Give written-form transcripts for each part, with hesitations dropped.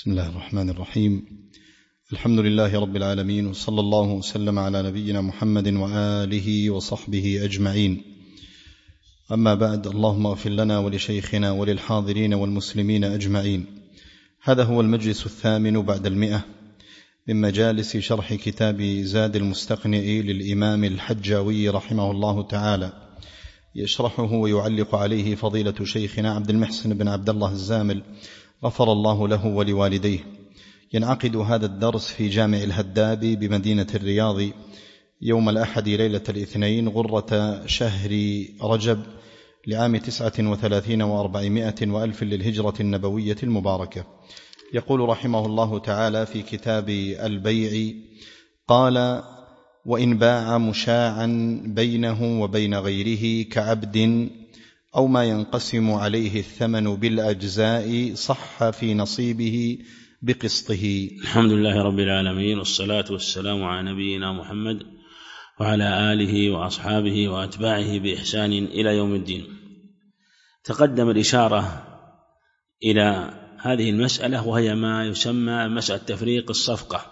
بسم الله الرحمن الرحيم. الحمد لله رب العالمين، وصلى الله وسلم على نبينا محمد وآله وصحبه أجمعين. أما بعد، اللهم اغفر لنا ولشيخنا وللحاضرين والمسلمين أجمعين. هذا هو المجلس 8 بعد 100 من مجالس شرح كتاب زاد المستقنع للإمام الحجاوي رحمه الله تعالى، يشرحه ويعلق عليه فضيلة شيخنا عبد المحسن بن عبد الله الزامل غفر الله له ولوالديه. ينعقد هذا الدرس في جامع الهداب بمدينة الرياض يوم الأحد ليلة الاثنين غرة شهر رجب لعام 39 و400 وألف للهجرة النبوية المباركة. يقول رحمه الله تعالى في كتاب البيع: قال: وإن باع مشاعا بينه وبين غيره كعبد أو ما ينقسم عليه الثمن بالأجزاء صح في نصيبه بقسطه. الحمد لله رب العالمين، والصلاة والسلام على نبينا محمد وعلى آله وأصحابه وأتباعه بإحسان إلى يوم الدين. تقدم الإشارة إلى هذه المسألة، وهي ما يسمى مسألة تفريق الصفقة.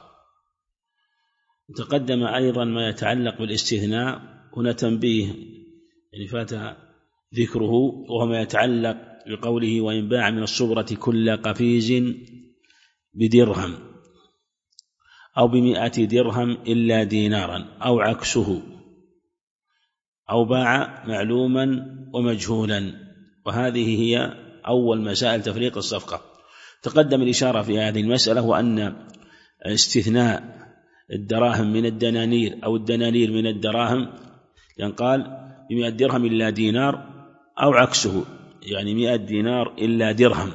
تقدم أيضا ما يتعلق بالاستثناء. هنا تنبيه فات ذكره، وهو ما يتعلق بقوله: وإن باع من الصبرة كل قفيز بدرهم أو ب100 درهم إلا دينارا أو عكسه، أو باع معلوما ومجهولا. وهذه هي أول مسائل تفريق الصفقة. تقدم الإشارة في هذه المسألة، وأن استثناء الدراهم من الدنانير أو الدنانير من الدراهم، يعني قال ب100 درهم إلا دينار، أو عكسه يعني 100 دينار إلا درهم.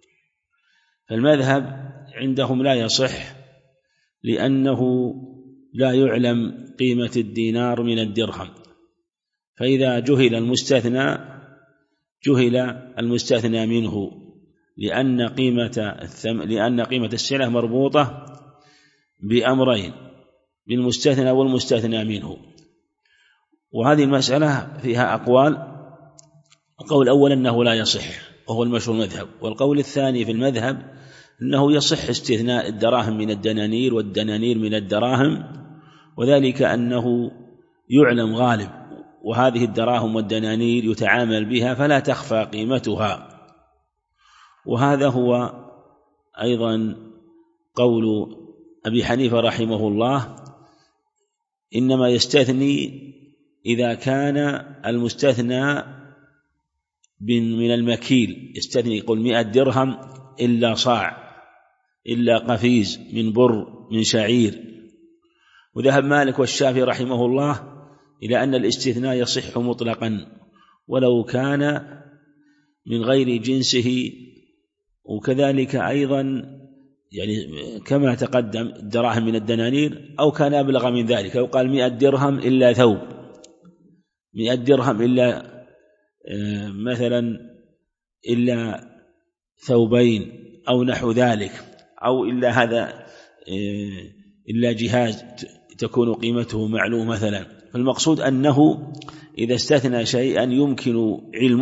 فالمذهب عندهم لا يصح، لأنه لا يعلم قيمة الدينار من الدرهم، فإذا جهل المستثنى منه، لأن قيمة السلعة مربوطة بأمرين: بالمستثنى والمستثنى منه. وهذه المسألة فيها أقوال. القول الأول أنه لا يصح، وهو المشهور المذهب. والقول الثاني في المذهب أنه يصح استثناء الدراهم من الدنانير والدنانير من الدراهم، وذلك أنه يعلم غالب، وهذه الدراهم والدنانير يتعامل بها فلا تخفى قيمتها. وهذا هو أيضا قول أبي حنيفة رحمه الله: إنما يستثني إذا كان المستثنى من المكيل، يستثني يقول 100 درهم إلا صاع، إلا قفيز من بر من شعير. وذهب مالك والشافعي رحمه الله إلى أن الاستثناء يصح مطلقا ولو كان من غير جنسه. وكذلك أيضا يعني كما تقدم الدراهم من الدنانير، أو كان أبلغ من ذلك، أو قال 100 درهم إلا ثوب، 100 درهم إلا مثلا إلا ثوبين أو نحو ذلك، أو إلا هذا إلا جهاز تكون قيمته معلوم مثلا. فالمقصود أنه إذا استثنى شيئا يمكن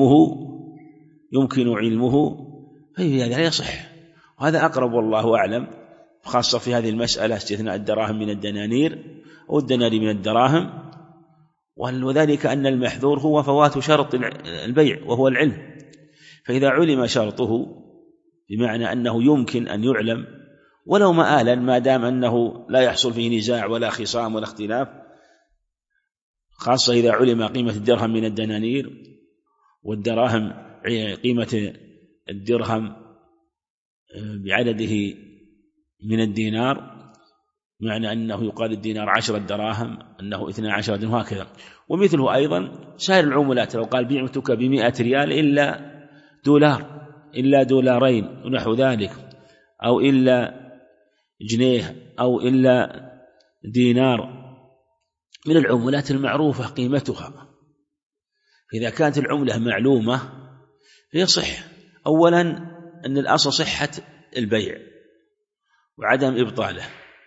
علمه فهذا لا يصح. وهذا أقرب والله أعلم، خاصة في هذه المسألة استثناء الدراهم من الدنانير أو الدنانير من الدراهم. وذلك أن المحذور هو فوات شرط البيع وهو العلم. فإذا علم شرطه، بمعنى أنه يمكن أن يعلم ولو مآلا، ما دام أنه لا يحصل فيه نزاع ولا خصام ولا اختلاف، خاصة إذا علم قيمة الدرهم من الدنانير والدراهم قيمة الدرهم بعدده من الدينار، معنى أنه يقال الدينار 10 دراهم، أنه 12 درهم، وهكذا. ومثله أيضا سائر العملات، لو قال بيعتك ب100 ريال إلا دولار، إلا دولارين ونحو ذلك، أو إلا جنيه، أو إلا دينار، من العملات المعروفة قيمتها. إذا كانت العملة معلومة فيصح. أولا أن الأصل صحة البيع وعدم إبطاله،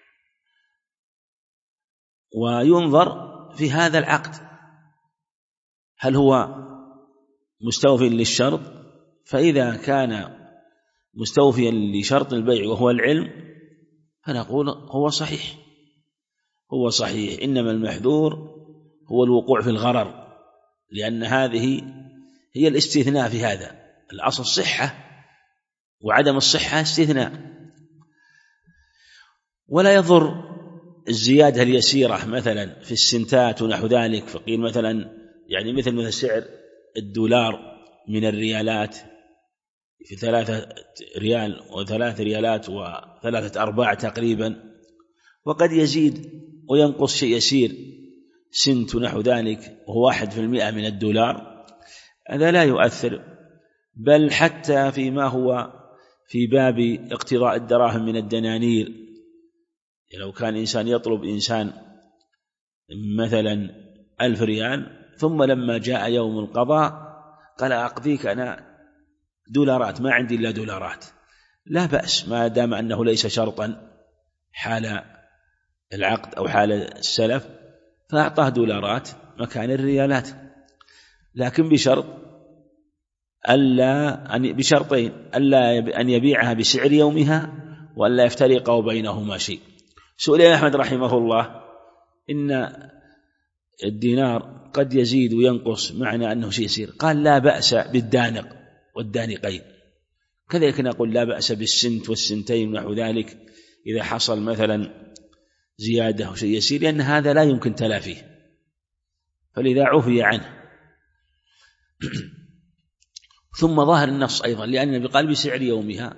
وينظر في هذا العقد هل هو مستوفٍ للشرط. فإذا كان مستوفيا لشرط البيع وهو العلم، فنقول هو صحيح، هو صحيح. إنما المحذور هو الوقوع في الغرر، لأن هذه هي الاستثناء في هذا. الأصل الصحة، وعدم الصحة استثناء. ولا يضر الزيادة اليسيرة مثلا في السنتات ونحو ذلك، فقيل مثلا يعني مثل سعر الدولار من الريالات في 3 ريال و3 ريالات و3 أرباع تقريبا، وقد يزيد وينقص شيء يسير سنت ونحو ذلك وهو 1% من الدولار، هذا لا يؤثر. بل حتى فيما هو في باب اقتضاء الدراهم من الدنانير، لو كان إنسان يطلب إنسان مثلا 1000 ريال، ثم لما جاء يوم القضاء قال أقضيك أنا دولارات، ما عندي إلا دولارات، لا بأس ما دام أنه ليس شرطا حال العقد أو حال السلف، فأعطاه دولارات مكان الريالات، لكن بشرطين: ألا أن يبيعها بسعر يومها، وألا يفترق بينهما شيء. سئل أحمد رحمه الله: إن الدينار قد يزيد وينقص، معنى أنه شيء يسير. قال: لا بأس بالدانق والدانقين. كذلك نقول لا بأس بالسنت والسنتين ونحو ذلك إذا حصل مثلا زيادة وشيء يسير، لأن هذا لا يمكن تلافيه، فلذا عفي عنه. ثم ظاهر النص أيضا، لأن النبي قال بسعر يومها،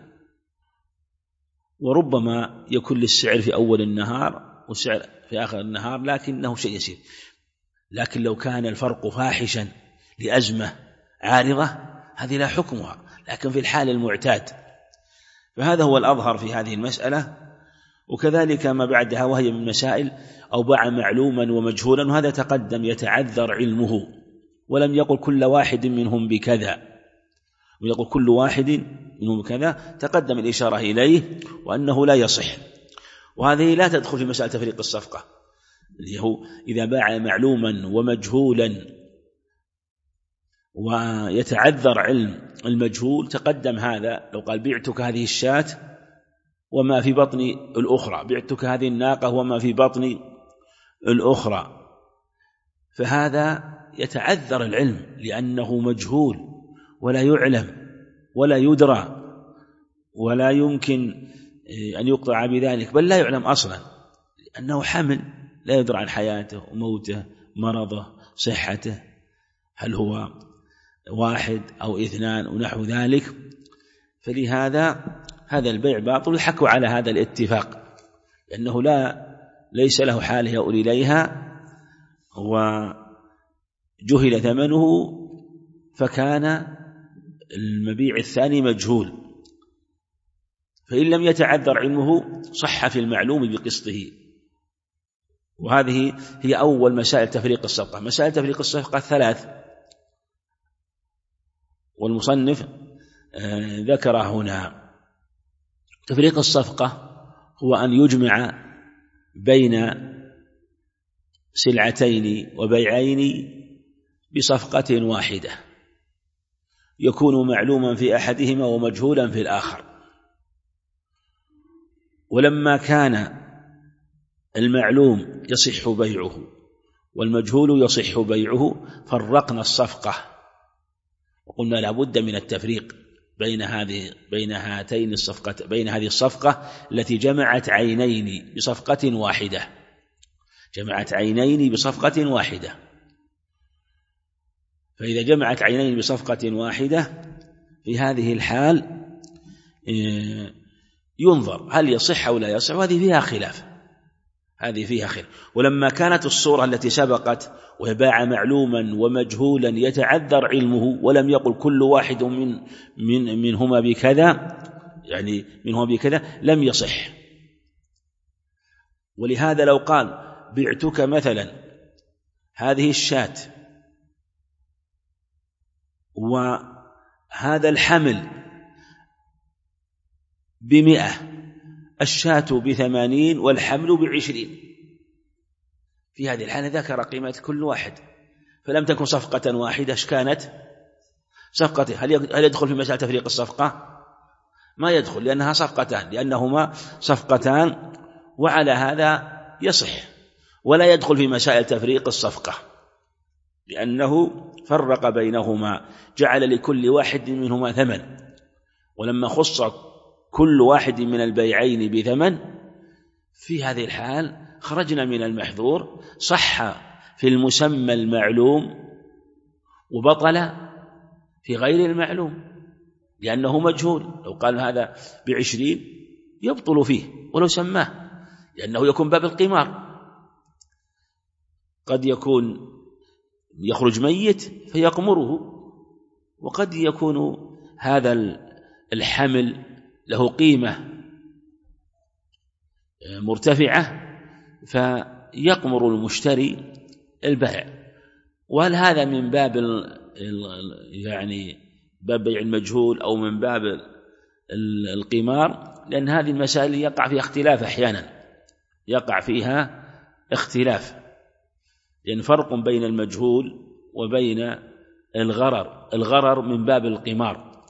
وربما يكون للسعر في أول النهار والسعر في آخر النهار، لكنه شيء يسير. لكن لو كان الفرق فاحشا لأزمة عارضة هذه لا حكمها، لكن في الحال المعتاد، فهذا هو الأظهر في هذه المسألة. وكذلك ما بعدها، وهي من مسائل أو باع معلوما ومجهولا، وهذا تقدم يتعذر علمه، ولم يقل كل واحد منهم بكذا، ويقول كل واحد منهم بكذا، تقدم الإشارة إليه وأنه لا يصح. وهذه لا تدخل في مسألة تفريق الصفقة، اللي هو إذا باع معلوما ومجهولا ويتعذر علم المجهول، تقدم هذا. لو قال بعتك هذه الشاة وما في بطن الأخرى، بعتك هذه الناقة وما في بطن الأخرى، فهذا يتعذر العلم لأنه مجهول ولا يعلم ولا يدرى، ولا يمكن أن يقطع بذلك، بل لا يعلم أصلا، لأنه حمل لا يدرى عن حياته وموته، مرضه، صحته، هل هو 1 أو 2 ونحو ذلك. فلهذا هذا البيع باطل، حكوا على هذا الاتفاق، لأنه ليس له حال يؤول إليها، وجهل ثمنه، فكان المبيع الثاني مجهول، فإن لم يتعذر علمه صح في المعلوم بقسطه. وهذه هي أول مسائل تفريق الصفقة. مسائل تفريق الصفقة 3، والمصنف ذكر هنا. تفريق الصفقة هو أن يجمع بين سلعتين وبيعين بصفقة واحدة، يكون معلوما في أحدهما ومجهولا في الآخر. ولما كان المعلوم يصح بيعه والمجهول يصح بيعه، فرقنا الصفقة وقلنا لا بد من التفريق بين هاتين الصفقة، بين هذه الصفقة التي جمعت عينين بصفقة واحدة، جمعت عينين بصفقة واحدة. فإذا جمعت عينين بصفقة واحدة في هذه الحال ينظر هل يصح أو لا يصح، وهذه فيها خلاف، هذه فيها خلاف. ولما كانت الصورة التي سبقت وباع معلوما ومجهولا يتعذر علمه، ولم يقل كل واحد منهما بكذا، يعني منهما بكذا، لم يصح. ولهذا لو قال بعتك مثلا هذه الشاة وهذا الحمل ب100، الشاة ب80 والحمل ب20، في هذه الحالة ذكر قيمة كل واحد، فلم تكن صفقة واحدة. كانت صفقة. هل يدخل في مسألة تفريق الصفقة؟ ما يدخل لأنها صفقتان، لأنهما صفقتان، وعلى هذا يصح. ولا يدخل في مسائل تفريق الصفقة لأنه فرق بينهما، جعل لكل واحد منهما ثمن. ولما خص كل واحد من البيعين بثمن في هذه الحال خرجنا من المحظور، صح في المسمى المعلوم وبطل في غير المعلوم لأنه مجهول. لو قال هذا ب20 يبطل فيه ولو سماه، لأنه يكون باب القمار. قد يكون يخرج ميت فيقمره، وقد يكون هذا الحمل له قيمة مرتفعة فيقمر المشتري البائع. وهل هذا من باب يعني باب بيع المجهول أو من باب القمار؟ لأن هذه المسائل يقع فيها اختلاف، أحيانا يقع فيها اختلاف، لأن فرق بين المجهول وبين الغرر من باب القمار،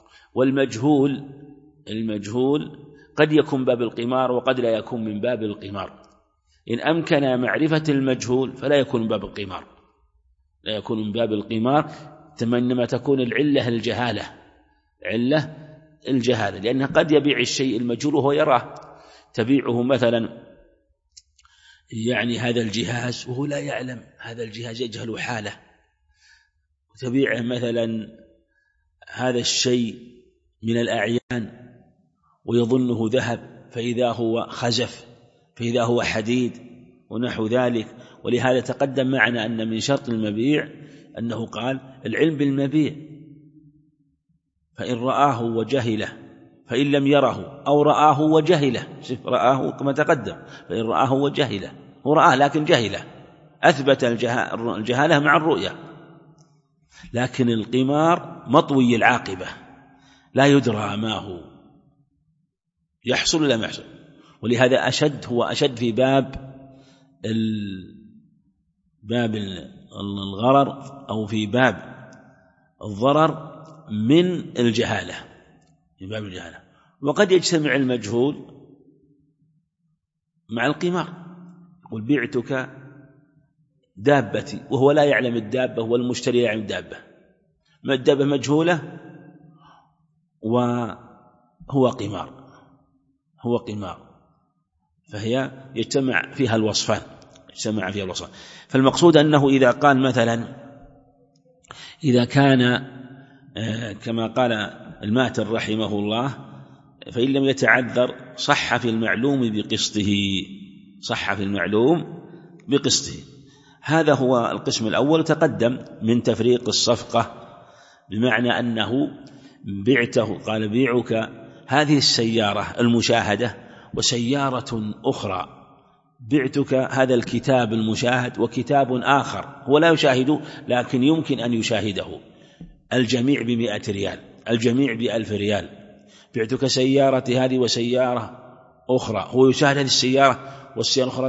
والمجهول قد يكون باب القمار وقد لا يكون من باب القمار. إن أمكن معرفة المجهول فلا يكون من باب القمار، لا يكون من باب القمار، إنما تكون العلة الجهالة، لأنه قد يبيع الشيء المجهول وهو يراه. تبيعه مثلا يعني هذا الجهاز وهو لا يعلم، هذا الجهاز يجهل حاله. وتبيعه مثلا هذا الشيء من الأعيان ويظنه ذهب فإذا هو خزف، فإذا هو حديد ونحو ذلك. ولهذا تقدم معنا أن من شرط المبيع أنه قال العلم بالمبيع، فإن رآه وجهله، فإن لم يره أو رآه وجهله، شوف رآه كما تقدم، فإن رآه وجهله، هو رآه لكن جهله، أثبت الجهالة مع الرؤية. لكن القمار مطوي العاقبة، لا يدرى ما هو يحصل ولا ما يحصل. ولهذا هو أشد في باب الغرر أو في باب الضرر من الجهالة، في باب الجهالة. وقد يجتمع المجهول مع القمار، يقول بعتك دابتي وهو لا يعلم الدابة والمشتري لا يعلم الدابة، ما الدابة مجهولة وهو قمار، فهي يجتمع فيها الوصفان. فالمقصود أنه إذا قال مثلا إذا كان كما قال الماتر رحمه الله فإن لم يتعذر صح في المعلوم بقسطه. هذا هو القسم الأول. تقدم من تفريق الصفقة بمعنى أنه بعته، قال بيعك هذه السيارة المشاهدة وسيارة أخرى، بعتك هذا الكتاب المشاهد وكتاب آخر هو لا يشاهده لكن يمكن أن يشاهده، الجميع ب100 ريال، الجميع ب1000 ريال. بعتك سيارتي هذه وسيارة أخرى، هو يشاهد هذه السيارة والسيارة الأخرى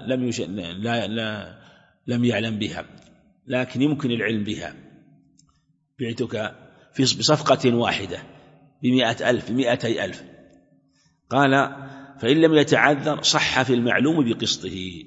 لم يعلم بها لكن يمكن العلم بها. بعتك بصفقة واحدة ب100,000 200,000. قال فإن لم يتعذر صح في المعلوم بقسطه،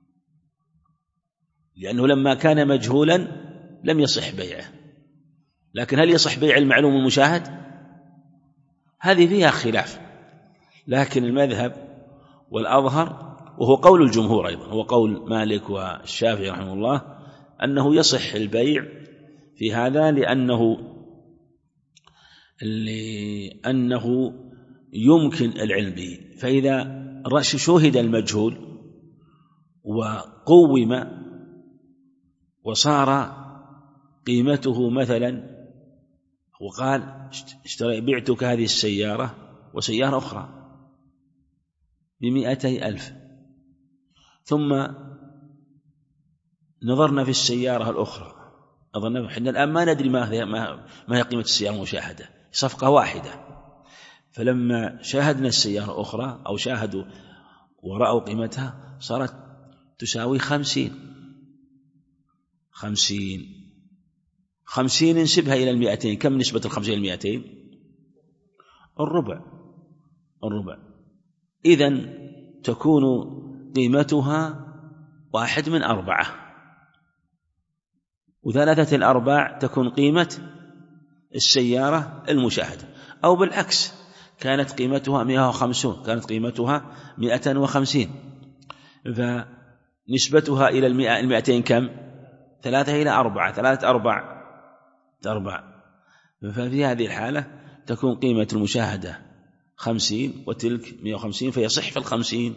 لأنه لما كان مجهولا لم يصح بيعه. لكن هل يصح بيع المعلوم المشاهد؟ هذه فيها خلاف، لكن المذهب والأظهر وهو قول الجمهور أيضا، هو قول مالك والشافعي رحمه الله، أنه يصح البيع في هذا لأنه يمكن العلم به. فإذا شوهد المجهول وقوم وصار قيمته مثلا، وقال بعتك هذه السيارة وسيارة أخرى ب200,000، ثم نظرنا في السيارة الأخرى، احنا الآن ما ندري ما هي قيمة السيارة المشاهدة، صفقة واحدة. فلما شاهدنا السيارة الأخرى أو شاهدوا ورأوا قيمتها صارت تساوي 50 نسبها إلى 200. كم نسبة 50 إلى 200؟ الربع. الربع. إذن تكون قيمتها 1/4، وثلاثة الأرباع تكون قيمة السيارة المشاهدة. أو بالعكس، كانت قيمتها 150، كانت قيمتها 150، فنسبتها إلى 200 كم؟ 3/4، 3/4. ففي هذه الحالة تكون قيمة المشاهدة 50 وتلك 150، فيصح في 50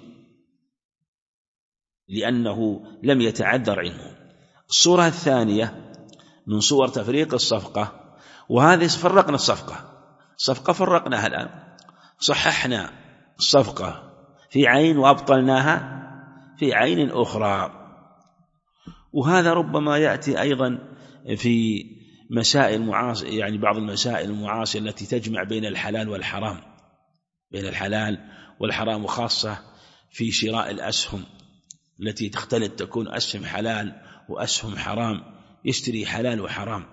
لأنه لم يتعذر عنه. الصورة الثانية من صور تفريق الصفقة، وهذه فرقنا الصفقة فرقناها الآن، صححنا الصفقة في عين وأبطلناها في عين أخرى. وهذا ربما يأتي أيضا في مسائل معاصرة، يعني بعض المسائل المعاصرة التي تجمع بين الحلال والحرام، بين الحلال والحرام، وخاصة في شراء الأسهم التي تختلط، تكون أسهم حلال وأسهم حرام، يشتري حلال وحرام.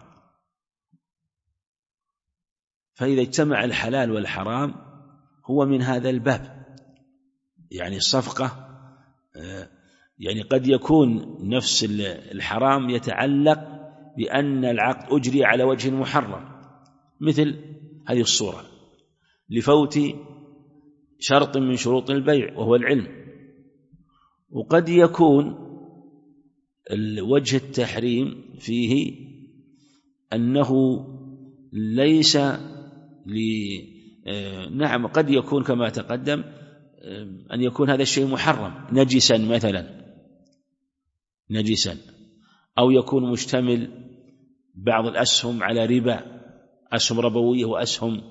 فإذا اجتمع الحلال والحرام هو من هذا الباب. يعني الصفقة يعني قد يكون نفس الحرام يتعلق بأن العقد أجري على وجه محرم، مثل هذه الصورة لفوت شرط من شروط البيع وهو العلم. وقد يكون الوجه التحريم فيه أنه ليس نعم، قد يكون كما تقدم أن يكون هذا الشيء محرم، نجسا مثلا، نجسا، أو يكون مشتمل بعض الأسهم على ربا، أسهم ربوية وأسهم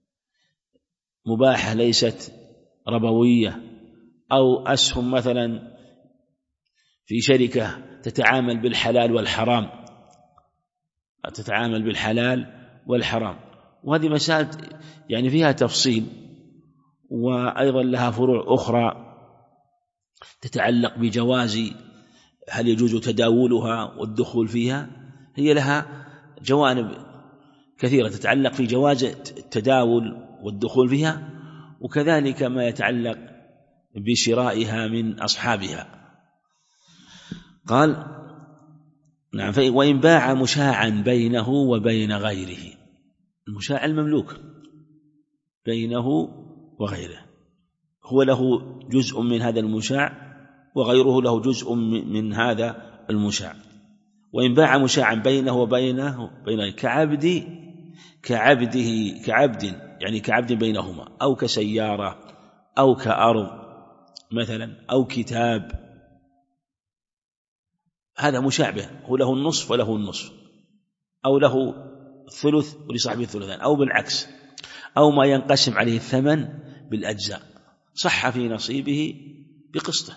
مباحة ليست ربوية، أو أسهم مثلا في شركة تتعامل بالحلال والحرام، تتعامل بالحلال والحرام. وهذه مسائل يعني فيها تفصيل، وأيضا لها فروع أخرى تتعلق بجواز هل يجوز تداولها والدخول فيها، هي لها جوانب كثيرة تتعلق في جواز التداول والدخول فيها، وكذلك ما يتعلق بشرائها من أصحابها. قال نعم، وإن باع مشاعا بينه وبين غيره، المشاع المملوك بينه وغيره، هو له جزء من هذا المشاع وغيره له جزء من هذا المشاع. وإن باع مشاعا بينه وبينه كعبد يعني كعبد بينهما، أو كسيارة أو كأرض مثلا أو كتاب، هذا مشابه، هو له النصف وله النصف، أو له الثلث ولصاحبه الثلثان، أو بالعكس، أو ما ينقسم عليه الثمن بالأجزاء، صح في نصيبه بقسطه.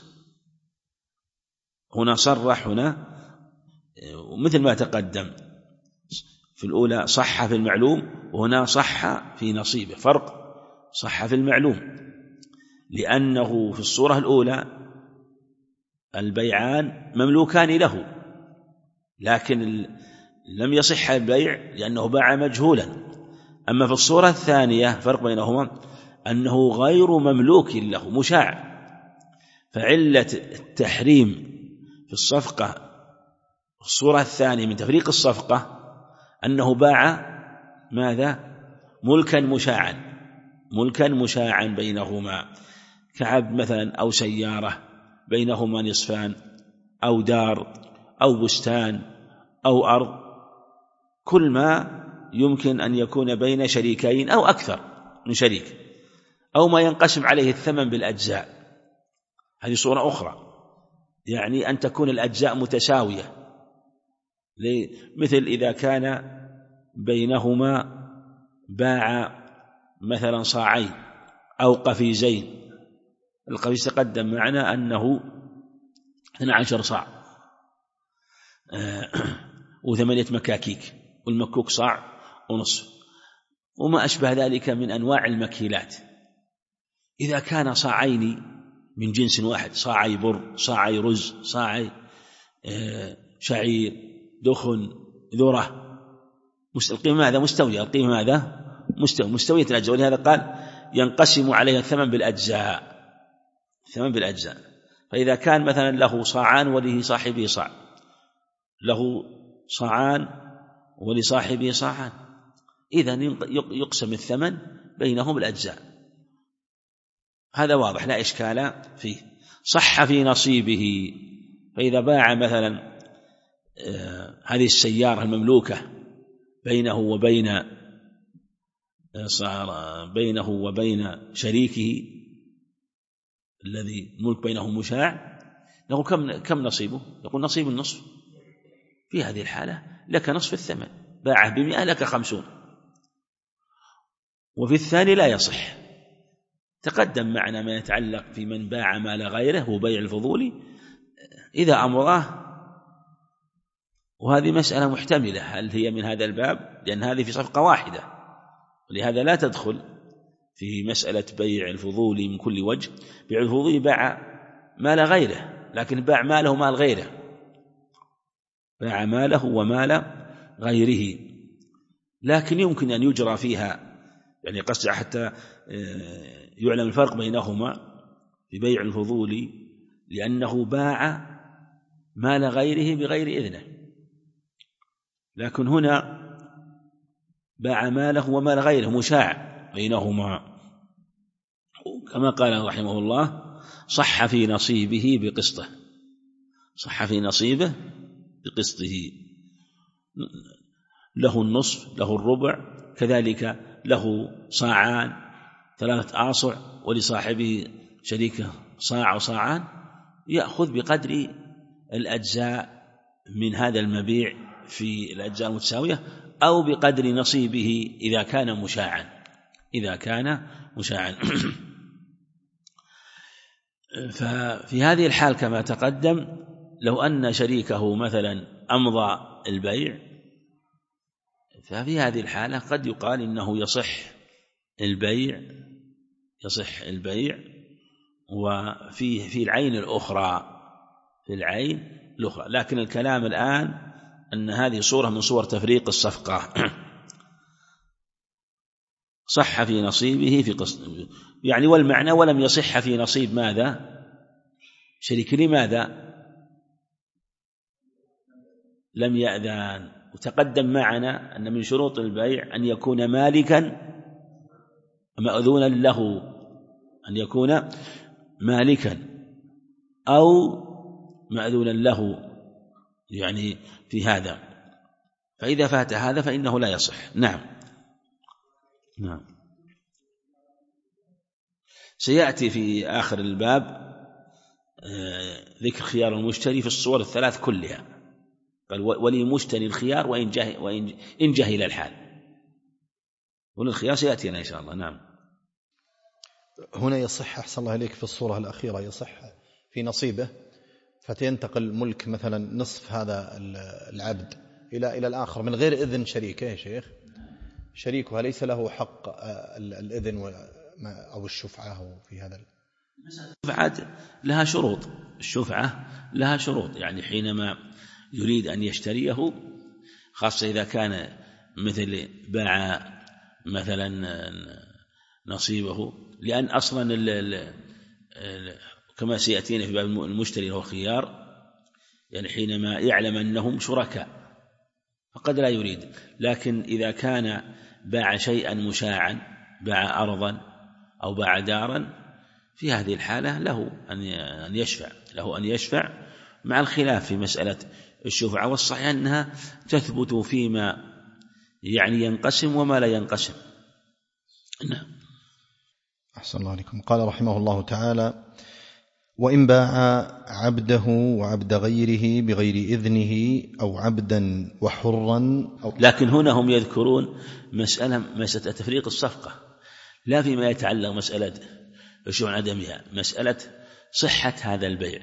هنا صرح، هنا مثل ما تقدم في الأولى صح في المعلوم، وهنا صح في نصيبه، فرق، صح في المعلوم لأنه في الصورة الأولى البيعان مملوكان له، لكن لم يصح البيع لأنه باع مجهولا. أما في الصورة الثانية فرق بينهما أنه غير مملوك له، مشاع. فعلة التحريم في الصفقة في الصورة الثانية من تفريق الصفقة أنه باع ماذا؟ ملكا مشاعا بينهما، كعبد مثلا أو سيارة بينهما نصفان، أو دار أو بستان أو أرض، كل ما يمكن أن يكون بين شريكين أو أكثر من شريك، أو ما ينقسم عليه الثمن بالأجزاء. هذه صورة أخرى، يعني أن تكون الأجزاء متساوية، مثل إذا كان بينهما باع مثلا صاعين أو قفيزين. القفيز تقدم معنا أنه 12 صاع و8 مكاكيك، والمكوك صاع ونصف، وما أشبه ذلك من أنواع المكيلات. إذا كان صاعين من جنس واحد، صاعي بر، صاعي رز، صاعي شعير، دخن، ذرة، القيمة هذا مستوية، القيمة هذا مستوية الأجزاء. ولهذا قال ينقسم عليها الثمن بالأجزاء، فإذا كان مثلا له صاعان ولصاحبه صاع، له صاعان ولصاحبه صاعان، إذن يقسم الثمن بينهم الأجزاء، هذا واضح لا إشكال فيه. صح في نصيبه، فإذا باع مثلا هذه السيارة المملوكة بينه وبين شريكه الذي ملك بينه مشاع، له كم نصيبه؟ يقول نصيب النصف، في هذه الحالة لك نصف الثمن، باعه ب100 لك 50، وفي الثاني لا يصح. تقدم معنا ما يتعلق في من باع مال غيره وبيع الفضولي إذا أمره، وهذه مسألة محتملة، هل هي من هذا الباب؟ لأن هذه في صفقة واحدة، ولهذا لا تدخل في مسألة بيع الفضولي من كل وجه. بيع الفضولي باع مال غيره، لكن باع ماله مال غيره، باع ماله ومال غيره، لكن يمكن أن يجرى فيها، يعني قصد حتى يعلم الفرق بينهما في بيع الفضولي، لأنه باع مال غيره بغير إذنه، لكن هنا باع ماله ومال غيره مشاع بينهما، كما قال رحمه الله: صح في نصيبه بقسطه، صح في نصيبه بقسطه، له النصف، له الربع، كذلك له صاعان 3 آصع، ولصاحبه شريكه صاع وصاعان، يأخذ بقدر الأجزاء من هذا المبيع في الأجزاء المتساوية، أو بقدر نصيبه إذا كان مشاعا. ففي هذه الحال كما تقدم، لو أن شريكه مثلا أمضى البيع، ففي هذه الحالة قد يقال إنه يصح البيع وفي العين الأخرى، لكن الكلام الآن أن هذه صورة من صور تفريق الصفقة. صح في نصيبه في قسط، يعني والمعنى ولم يصح في نصيب ماذا؟ شريك. لماذا؟ لم يأذن. وتقدم معنا أن من شروط البيع أن يكون مالكا مأذونا له، أن يكون مالكا أو مأذونا له، يعني في هذا، فإذا فات هذا فإنه لا يصح. نعم. سيأتي في آخر الباب ذكر خيار المشتري في الصور الثلاث كلها، قال: ولمشتري الخيار وإن جهل الحال، وللخيار سيأتينا إن شاء الله. نعم. هنا يصح، أحسن الله إليك، في الصورة الأخيرة يصح في نصيبه، فتنتقل ملك مثلا نصف هذا العبد إلى الآخر من غير إذن شريكه. يا شيخ، شريكها ليس له حق الإذن أو الشفعة في هذا. الشفعة لها شروط، يعني حينما يريد أن يشتريه، خاصة إذا كان مثل باع مثلا نصيبه، لأن أصلا كما سيأتينا في باب المشتري له خيار، يعني حينما يعلم أنهم شركاء فقد لا يريد، لكن إذا كان باع شيئا مشاعا، باع أرضا أو باع دارا، في هذه الحالة له أن يشفع مع الخلاف في مسألة الشفعة، والصحيح أنها تثبت فيما يعني ينقسم وما لا ينقسم. نعم. أحسن الله عليكم. قال رحمه الله تعالى: وإن باع عبده وعبد غيره بغير إذنه أو عبدا وحرا لكن هنا هم يذكرون مسألة تفريق الصفقة، لا فيما يتعلق مسألة الشفعة عدمها، مسألة صحة هذا البيع،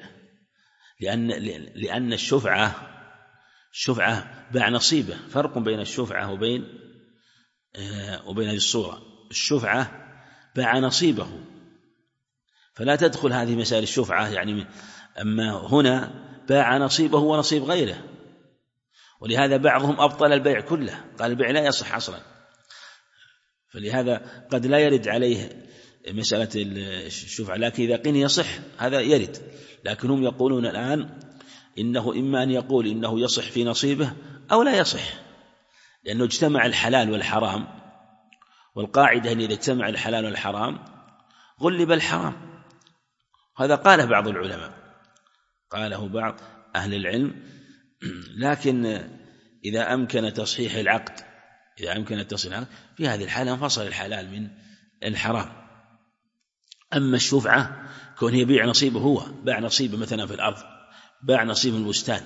لأن الشفعة باع نصيبه، فرق بين الشفعة وبين هذه الصورة. الشفعة باع نصيبه، فلا تدخل هذه مسائل الشفعة، يعني أما هنا باع نصيبه ونصيب غيره، ولهذا بعضهم أبطل البيع كله، قال البيع لا يصح أصلا، فلهذا قد لا يرد عليه مسألة الشفعة، لكن إذا قيل يصح هذا يرد، لكن هم يقولون الآن إنه إما أن يقول إنه يصح في نصيبه أو لا يصح، لأنه اجتمع الحلال والحرام، والقاعدة أن إذا اجتمع الحلال والحرام غلب الحرام. هذا قاله بعض العلماء، قاله بعض أهل العلم. لكن إذا أمكن تصحيح العقد، في هذه الحالة انفصل الحلال من الحرام. أما الشفعة كون يبيع نصيبه، هو باع نصيبه مثلا في الأرض، باع نصيب البستان،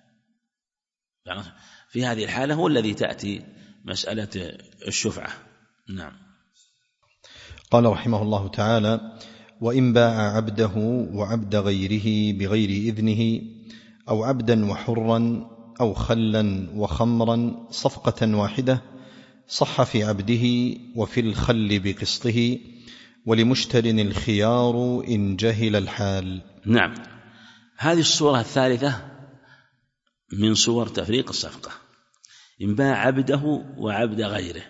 في هذه الحالة هو الذي تأتي مسألة الشفعة. نعم. قال رحمه الله تعالى: وإن باع عبده وعبد غيره بغير إذنه أو عبدا وحرا أو خلا وخمرا صفقة واحدة صح في عبده وفي الخل بقسطه، ولمشتر الخيار إن جهل الحال. نعم. هذه الصورة الثالثة من صور تفريق الصفقة، إن باع عبده وعبد غيره.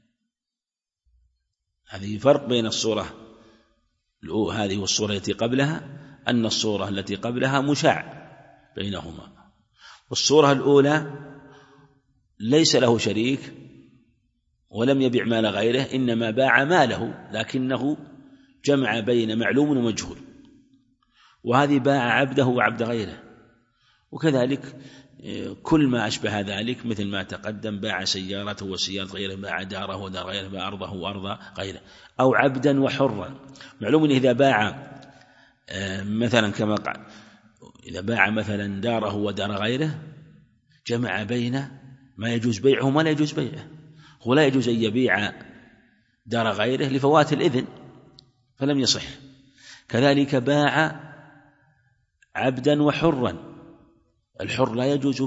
هذه فرق بين الصورة هذه والصورة التي قبلها، أن الصورة التي قبلها مشاع بينهما، والصورة الأولى ليس له شريك ولم يبع مال غيره، إنما باع ماله لكنه جمع بين معلوم ومجهول، وهذه باع عبده وعبد غيره. وكذلك كل ما أشبه ذلك مثل ما تقدم، باع سيارته وسيارة غيره، باع داره ودار غيره، باع أرضه وأرض غيره. أو عبدا وحرا، معلوم أنه إذا باع مثلا كما قال، إذا باع مثلا داره ودار غيره جمع بين ما يجوز بيعه وما لا يجوز بيعه. هو لا يجوز أن يبيع دار غيره لفوات الإذن فلم يصح. كذلك باع عبدا وحرا، الحر لا يجوز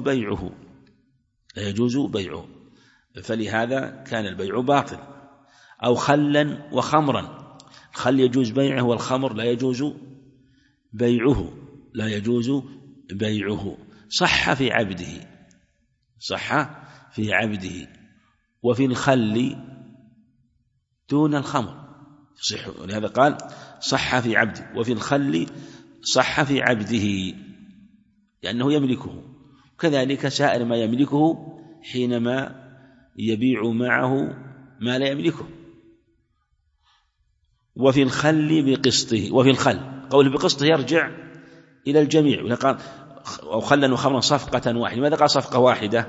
بيعه، فلهذا كان البيع باطل. أو خلا وخمرا، الخل يجوز بيعه والخمر لا يجوز بيعه. صح في عبده وفي الخل دون الخمر صح، ولهذا قال صح في عبده، وفي الخل صح في عبده لأنه يملكه. كذلك سائر ما يملكه حينما يبيع معه ما لا يملكه. وفي الخل بقسطه، وفي الخل قوله بقسطه يرجع إلى الجميع، وقال أو خلا وخمرا صفقة واحدة. ماذا قال صفقة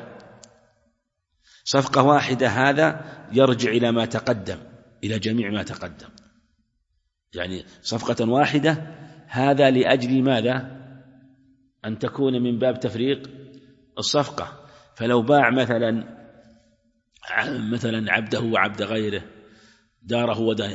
واحدة؟ هذا يرجع إلى ما تقدم، إلى جميع ما تقدم، يعني صفقة واحدة هذا لأجل ماذا؟ أن تكون من باب تفريق الصفقة. فلو باع مثلا عبده وعبد غيره، داره وداره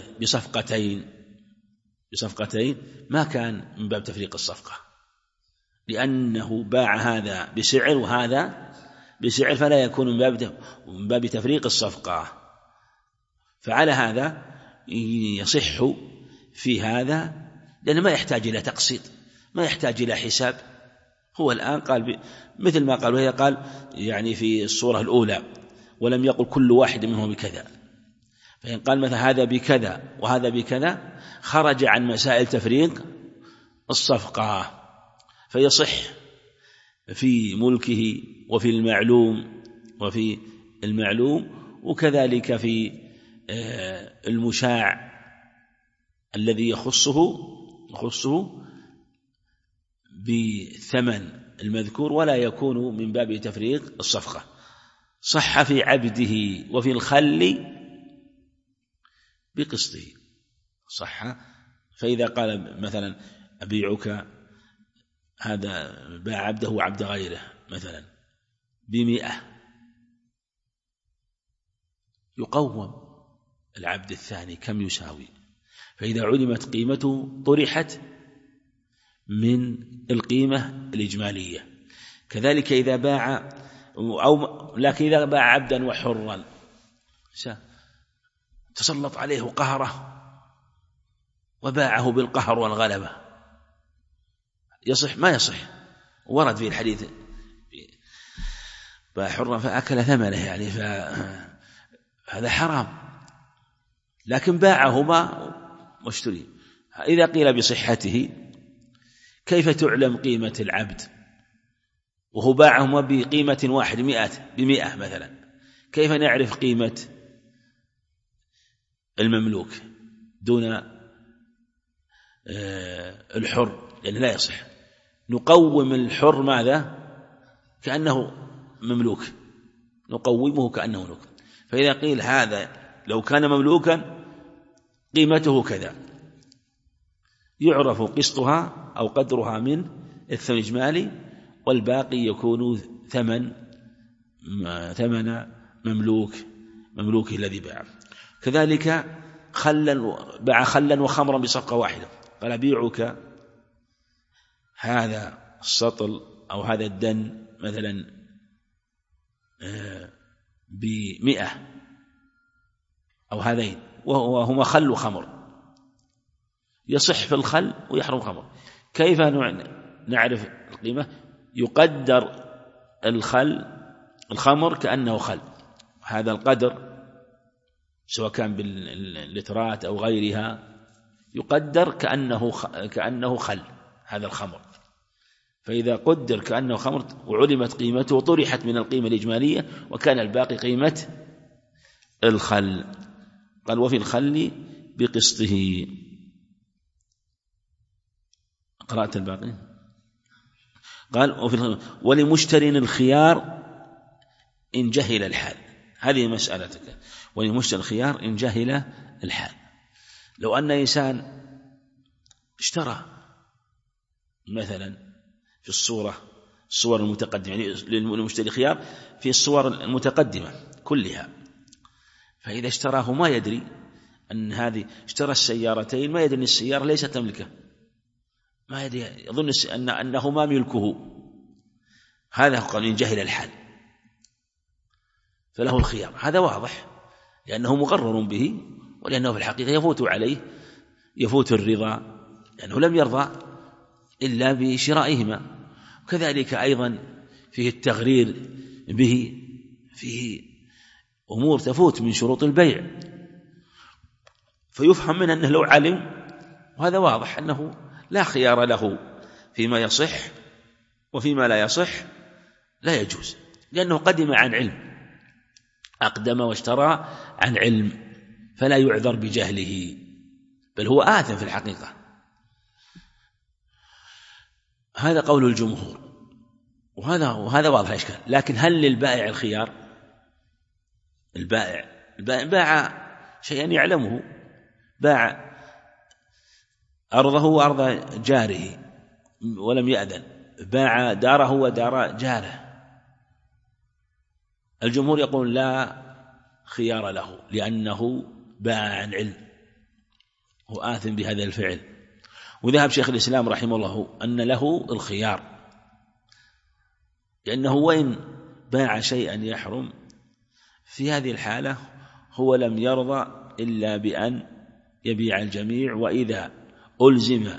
بصفقتين ما كان من باب تفريق الصفقة، لأنه باع هذا بسعر وهذا بسعر، فلا يكون من باب تفريق الصفقة. فعلى هذا يصح في هذا، لأنه ما يحتاج إلى تقسيط، ما يحتاج إلى حساب. هو الآن قال مثل ما قال، وهي قال يعني في الصورة الأولى ولم يقل كل واحد منهم بكذا، فإن قال مثلا هذا بكذا وهذا بكذا خرج عن مسائل تفريق الصفقة، فيصح في ملكه وفي المعلوم وكذلك في المشاع الذي يخصه بثمن المذكور، ولا يكون من باب تفريق الصفقة. صح في عبده وفي الخل بقسطه، صح. فإذا قال مثلا أبيعك، هذا باع عبده وعبد غيره مثلا ب100، يقوم العبد الثاني كم يساوي، فإذا علمت قيمته طرحت من القيمة الإجمالية. كذلك إذا باع لكن إذا باع عبدا وحرا تسلط عليه قهره وباعه بالقهر والغلبة، يصح؟ ما يصح. ورد في الحديث باع حرا فأكل ثمنه، يعني فهذا حرام. لكن باعهما مشتري. إذا قيل بصحته كيف تعلم قيمة العبد وهو باعهما بقيمة واحد 100 مثلا، كيف نعرف قيمة المملوك دون الحر؟ يعني لا يصح. نقوم الحر ماذا؟ كأنه مملوك، نقومه كأنه مملوك. فإذا قيل هذا لو كان مملوكا قيمته كذا، يعرف قسطها أو قدرها من الثمن الإجمالي، والباقي يكون ثمن مملوكه الذي باع. كذلك باع خلا وخمرا بصفقة واحدة، قال أبيعك هذا السطل أو هذا الدن مثلا 100 أو هذين، وهما خل وخمر، يصح في الخل ويحرم الخمر. كيف نعرف القيمة؟ يقدر الخمر كأنه خل، هذا القدر سواء كان باللترات أو غيرها يقدر كأنه خل هذا الخمر. فإذا قدر كأنه خمر وعلمت قيمته وطرحت من القيمة الإجمالية وكان الباقي قيمة الخل، قال وفي الخل بقسطه. قرأت الباقي؟ قال ولمشترين الخيار إن جهل الحال. هذه مسألتك، ولمشتري الخيار إن جهل الحال. لو أن إنسان اشترى مثلا في الصور المتقدمة، يعني للمشتري خيار في الصور المتقدمة كلها، فإذا اشتراه ما يدري أن هذه اشترى السيارتين، ما يدري أن السيارة ليست تملكه، ما يدري، يظن أنه ما ملكه. هذا قال إن جهل الحال فله الخيار. هذا واضح لأنه مغرر به، ولأنه في الحقيقة يفوت عليه الرضا، لأنه لم يرضى إلا بشرائهما. وكذلك أيضا فيه التغرير به، فيه أمور تفوت من شروط البيع، فيفهم من أنه لو علم، وهذا واضح أنه لا خيار له فيما يصح، وفيما لا يصح لا يجوز، لأنه قدم عن علم، أقدم واشترى عن علم، فلا يعذر بجهله، بل هو آثم في الحقيقة. هذا قول الجمهور، وهذا واضح الإشكال. لكن هل للبائع الخيار؟ البائع باع شيئا يعلمه، باع أرضه وأرض جاره ولم يأذن، باع داره ودار جاره. الجمهور يقول لا خيار له، لأنه باع عن علم، هو آثم بهذا الفعل. وذهب شيخ الإسلام رحمه الله أن له الخيار، لأنه وإن باع شيئا يحرم في هذه الحالة هو لم يرضى إلا بأن يبيع الجميع، وإذا ألزم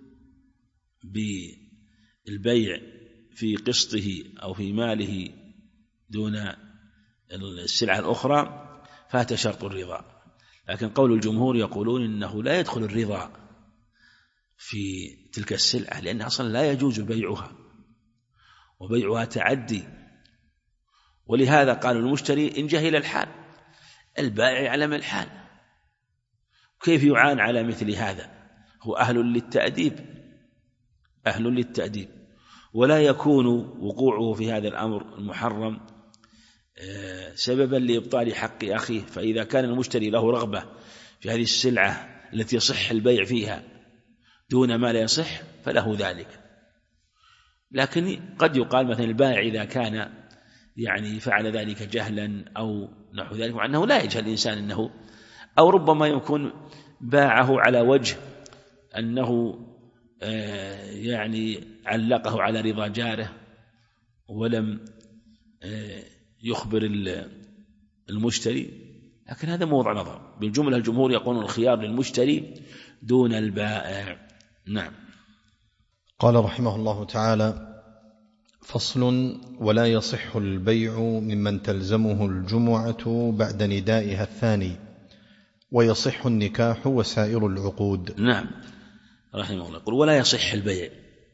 بالبيع في قسطه أو في ماله دون السلعة الأخرى فات شرط الرضا. لكن قول الجمهور يقولون إنه لا يدخل الرضا في تلك السلعة، لأن أصلا لا يجوز بيعها، وبيعها تعدي. ولهذا قالوا المشتري إن جهل الحال، البائع يعلم الحال، كيف يعان على مثل هذا؟ هو أهل للتأديب، ولا يكون وقوعه في هذا الأمر المحرم سببا لإبطال حق أخيه. فإذا كان المشتري له رغبة في هذه السلعة التي يصح البيع فيها دون ما لا يصح فله ذلك. لكن قد يقال مثلا البائع إذا كان يعني فعل ذلك جهلا أو نحو ذلك، مع أنه لا يجهل الإنسان أنه، أو ربما يكون باعه على وجه أنه يعني علقه على رضا جاره ولم يخبر المشتري، لكن هذا موضع نظر. بالجملة الجمهور يقولون الخيار للمشتري دون البائع. نعم. قال رحمه الله تعالى: فصل: ولا يصح البيع ممن تلزمه الجمعة بعد ندائها الثاني، ويصح النكاح وسائر العقود. نعم رحمه الله يقول ولا يصح البيع،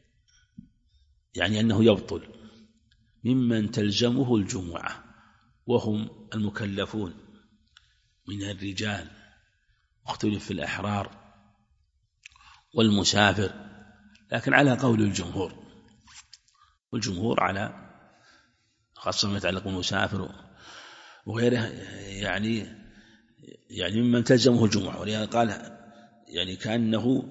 يعني أنه يبطل، ممن تلزمه الجمعة وهم المكلفون من الرجال، واختلف في الأحرار والمسافر، لكن على قول الجمهور، والجمهور على خاصة ما يتعلق بالمسافر وغيره، يعني ممن تلزمه الجمعة. ولهذا قال يعني كأنه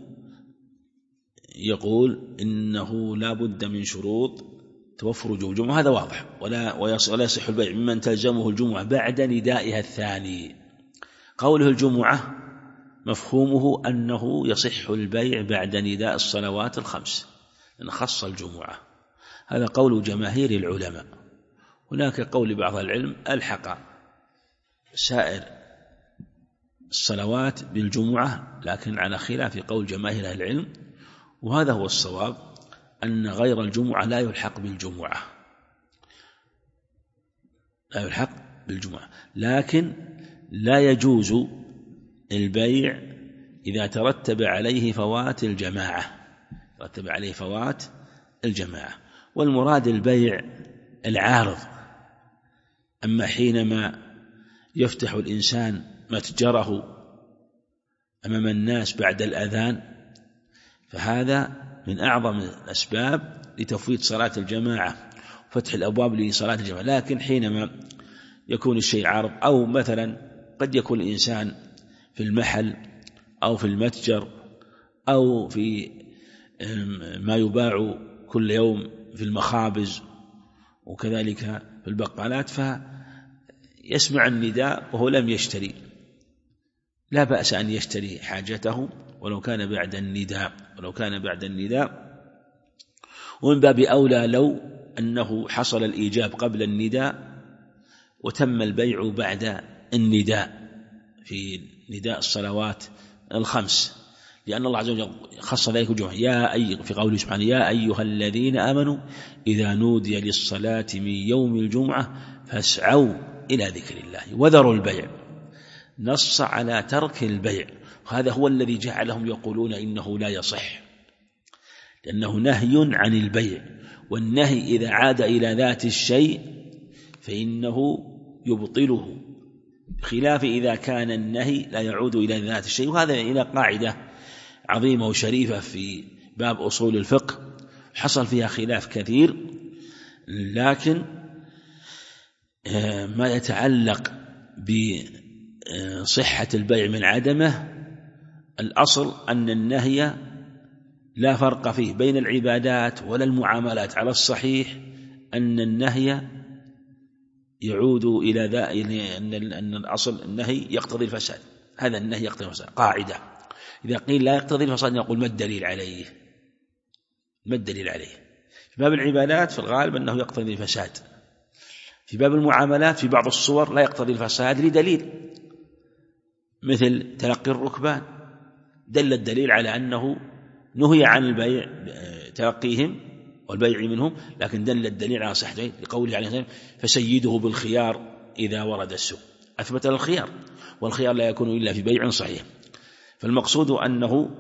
يقول إنه لا بد من شروط توفر وجوب الجمعة، هذا واضح. ولا يصح البيع ممن تلزمه الجمعة بعد ندائها الثاني. قوله الجمعة مفهومه أنه يصح البيع بعد نداء الصلوات الخمس، لأن خص الجمعة، هذا قول جماهير العلماء. هناك قول بعض العلم ألحق سائر الصلوات بالجمعة، لكن على خلاف قول جماهير العلم، وهذا هو الصواب، أن غير الجمعة لا يلحق بالجمعة، لا يلحق بالجمعة. لكن لا يجوز البيع إذا ترتب عليه فوات الجماعة، ترتب عليه فوات الجماعة. والمراد البيع العارض. أما حينما يفتح الإنسان متجره أمام الناس بعد الأذان، فهذا من أعظم الأسباب لتفويت صلاة الجماعة، فتح الأبواب لصلاة الجماعة. لكن حينما يكون الشيء عارض، أو مثلا قد يكون الإنسان في المحل أو في المتجر أو في ما يباع كل يوم في المخابز وكذلك في البقالات، فيسمع النداء وهو لم يشتري، لا بأس أن يشتري حاجته ولو كان بعد النداء، ومن باب أولى لو أنه حصل الإيجاب قبل النداء وتم البيع بعد النداء في نداء الصلوات الخمس، لأن الله عز وجل خص ذلك الجمعة في قوله سبحانه: يا أيها الذين آمنوا إذا نودي للصلاة من يوم الجمعة فاسعوا إلى ذكر الله وذروا البيع. نص على ترك البيع، هذا هو الذي جعلهم يقولون إنه لا يصح، لأنه نهي عن البيع، والنهي إذا عاد إلى ذات الشيء فإنه يبطله، بخلاف إذا كان النهي لا يعود إلى ذات الشيء. وهذا إلى قاعدة عظيمة وشريفة في باب أصول الفقه حصل فيها خلاف كثير، لكن ما يتعلق بصحة البيع من عدمه، الأصل أن النهي لا فرق فيه بين العبادات ولا المعاملات. على الصحيح أن النهي يعود إلى أن الأصل النهي يقتضي الفساد، هذا النهي يقتضي الفساد قاعدة. إذا قيل لا يقتضي الفساد نقول ما الدليل عليه؟ في باب العبادات في الغالب أنه يقتضي الفساد، في باب المعاملات في بعض الصور لا يقتضي الفساد لدليل، مثل تلقي الركبان، دل الدليل على أنه نهي عن البيع تلقيهم والبيع منهم، لكن دل الدليل على صحته لقوله عليه الصلاة والسلام: فسيده بالخيار إذا ورد السوق، أثبت الخيار، والخيار لا يكون إلا في بيع صحيح. فالمقصود أنه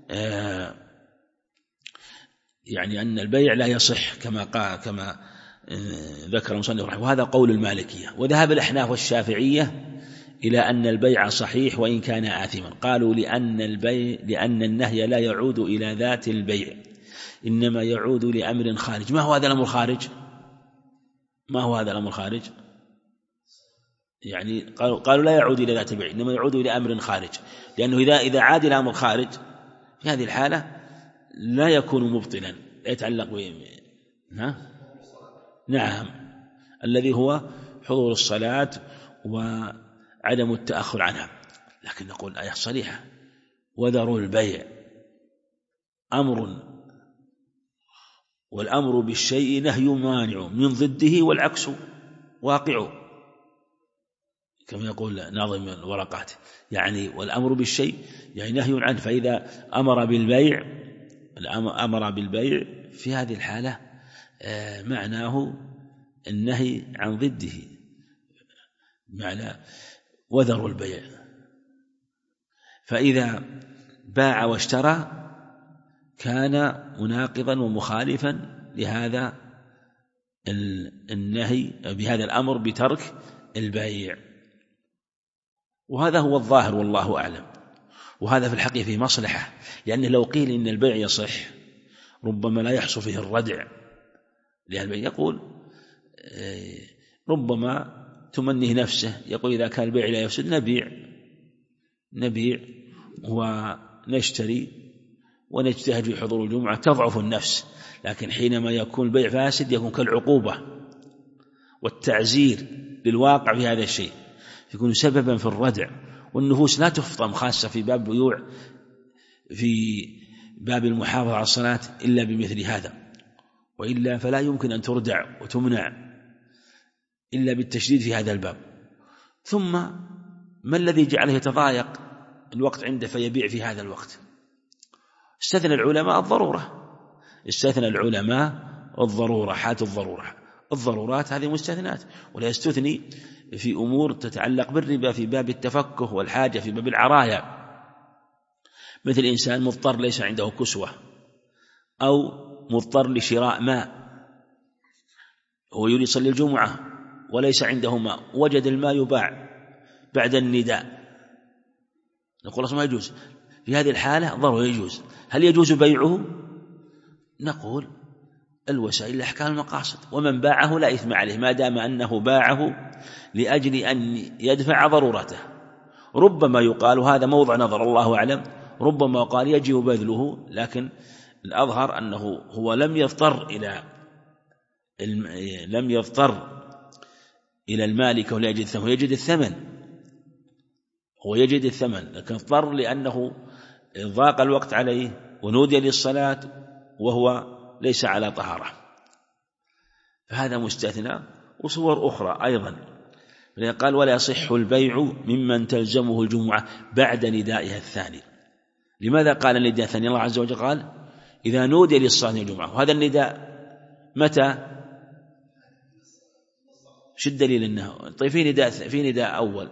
يعني أن البيع لا يصح كما ذكر المصنف رحمه، وهذا قول المالكية. وذهب الأحناف والشافعية إلى أن البيع صحيح وإن كان آثما، قالوا لأن النهي لا يعود إلى ذات البيع، إنما يعود لأمر خارج. ما هو هذا الأمر الخارج؟ يعني قالوا لا يعود إلى ذات البيع، إنما يعود إلى أمر خارج، لأنه إذا عاد إلى أمر خارج في هذه الحالة لا يكون مبطلا، لا يتعلق به. نعم، الذي هو حضور الصلاة وعدم التأخر عنها. لكن نقول آية صريحة: وذروا البيع أمر، والأمر بالشيء نهي مانع من ضده والعكس واقع، كما يقول ناظم الورقات. يعني والأمر بالشيء يعني نهي عنه، فإذا أمر بالبيع في هذه الحالة معناه النهي عن ضده، معنى وذروا البيع. فإذا باع واشترى كان مناقضا ومخالفا لهذا النهي بهذا الأمر بترك البيع، وهذا هو الظاهر والله أعلم. وهذا في الحقيقة في مصلحة، لأنه لو قيل إن البيع يصح ربما لا يحصل فيه الردع، لأن البيع يقول ربما تمنيه نفسه، يقول إذا كان البيع لا يفسد نبيع ونشتري ونجتهد في حضور الجمعة، تضعف النفس. لكن حينما يكون البيع فاسد يكون كالعقوبة والتعزير للواقع في هذا الشيء، يكون سببا في الردع، والنفوس لا تفطم، خاصة في باب بيوع، في باب المحافظة على الصلاة، إلا بمثل هذا، وإلا فلا يمكن أن تردع وتمنع إلا بالتشديد في هذا الباب. ثم ما الذي جعله يتضايق الوقت عنده فيبيع في هذا الوقت؟ استثنى العلماء الضرورة، حالة الضرورات هذه مستثنات، ولا يستثني في أمور تتعلق بالربا في باب التفكه والحاجة، في باب العرايا، مثل إنسان مضطر ليس عنده كسوة، أو مضطر لشراء ماء، هو يريد يصلي الجمعة وليس عنده ماء، وجد الماء يباع بعد النداء، نقول أصلا ما يجوز في هذه الحالة، ضروري يجوز. هل يجوز بيعه؟ نقول الوسائل أحكام المقاصد، ومن باعه لا إثم عليه ما دام أنه باعه لأجل أن يدفع ضرورته. ربما يقال هذا موضع نظر الله أعلم، ربما قال يجب بذله، لكن الأظهر أنه هو لم يضطر إلى المالك ولا يجد الثمن، لكن اضطر لأنه ضاق الوقت عليه ونودي للصلاة وهو ليس على طهارة، فهذا مستثنى. وصور أخرى أيضا قال ولا يصح البيع ممن تلزمه الجمعة بعد ندائها الثاني. لماذا قال النداء الثاني؟ الله عز وجل قال إذا نودي للصلاة الجمعة، وهذا النداء متى؟ شو الدليل أنه طيب في نداء أول،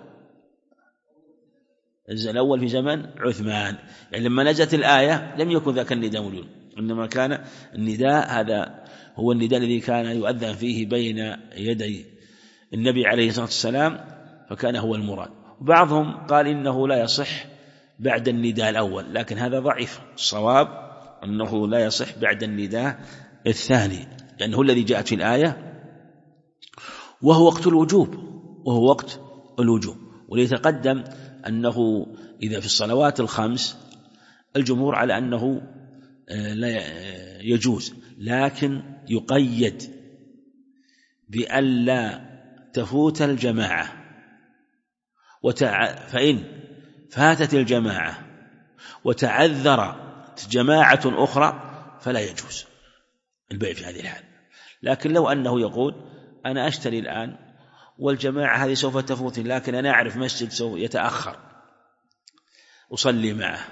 الأول في زمن عثمان، يعني لما نزلت الآية لم يكن ذاك النداء موجود، إنما كان النداء هذا هو النداء الذي كان يؤذن فيه بين يدي النبي عليه الصلاة والسلام، فكان هو المراد. وبعضهم قال إنه لا يصح بعد النداء الأول، لكن هذا ضعيف، الصواب أنه لا يصح بعد النداء الثاني، لأنه الذي جاءت في الآية وهو وقت الوجوب. وليتقدم أنه إذا في الصلوات الخمس الجمهور على أنه لا يجوز، لكن يقيد بأن لا تفوت الجماعة، فإن فاتت الجماعة وتعذرت جماعة أخرى فلا يجوز البيع في هذه الحال. لكن لو أنه يقول أنا أشتري الآن والجماعة هذه سوف تفوت، لكن أنا أعرف مسجد سوف يتأخر أصلي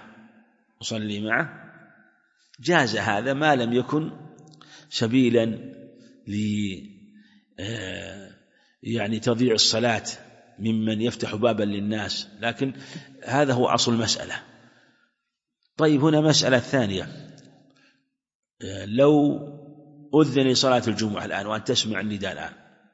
معه، جاز هذا ما لم يكن سبيلا يعني تضيع الصلاة ممن يفتح بابا للناس، لكن هذا هو أصل المسألة. طيب هنا مسألة ثانية، لو أذن لصلاة الجمعة الآن وأنت تسمع النداء الآن،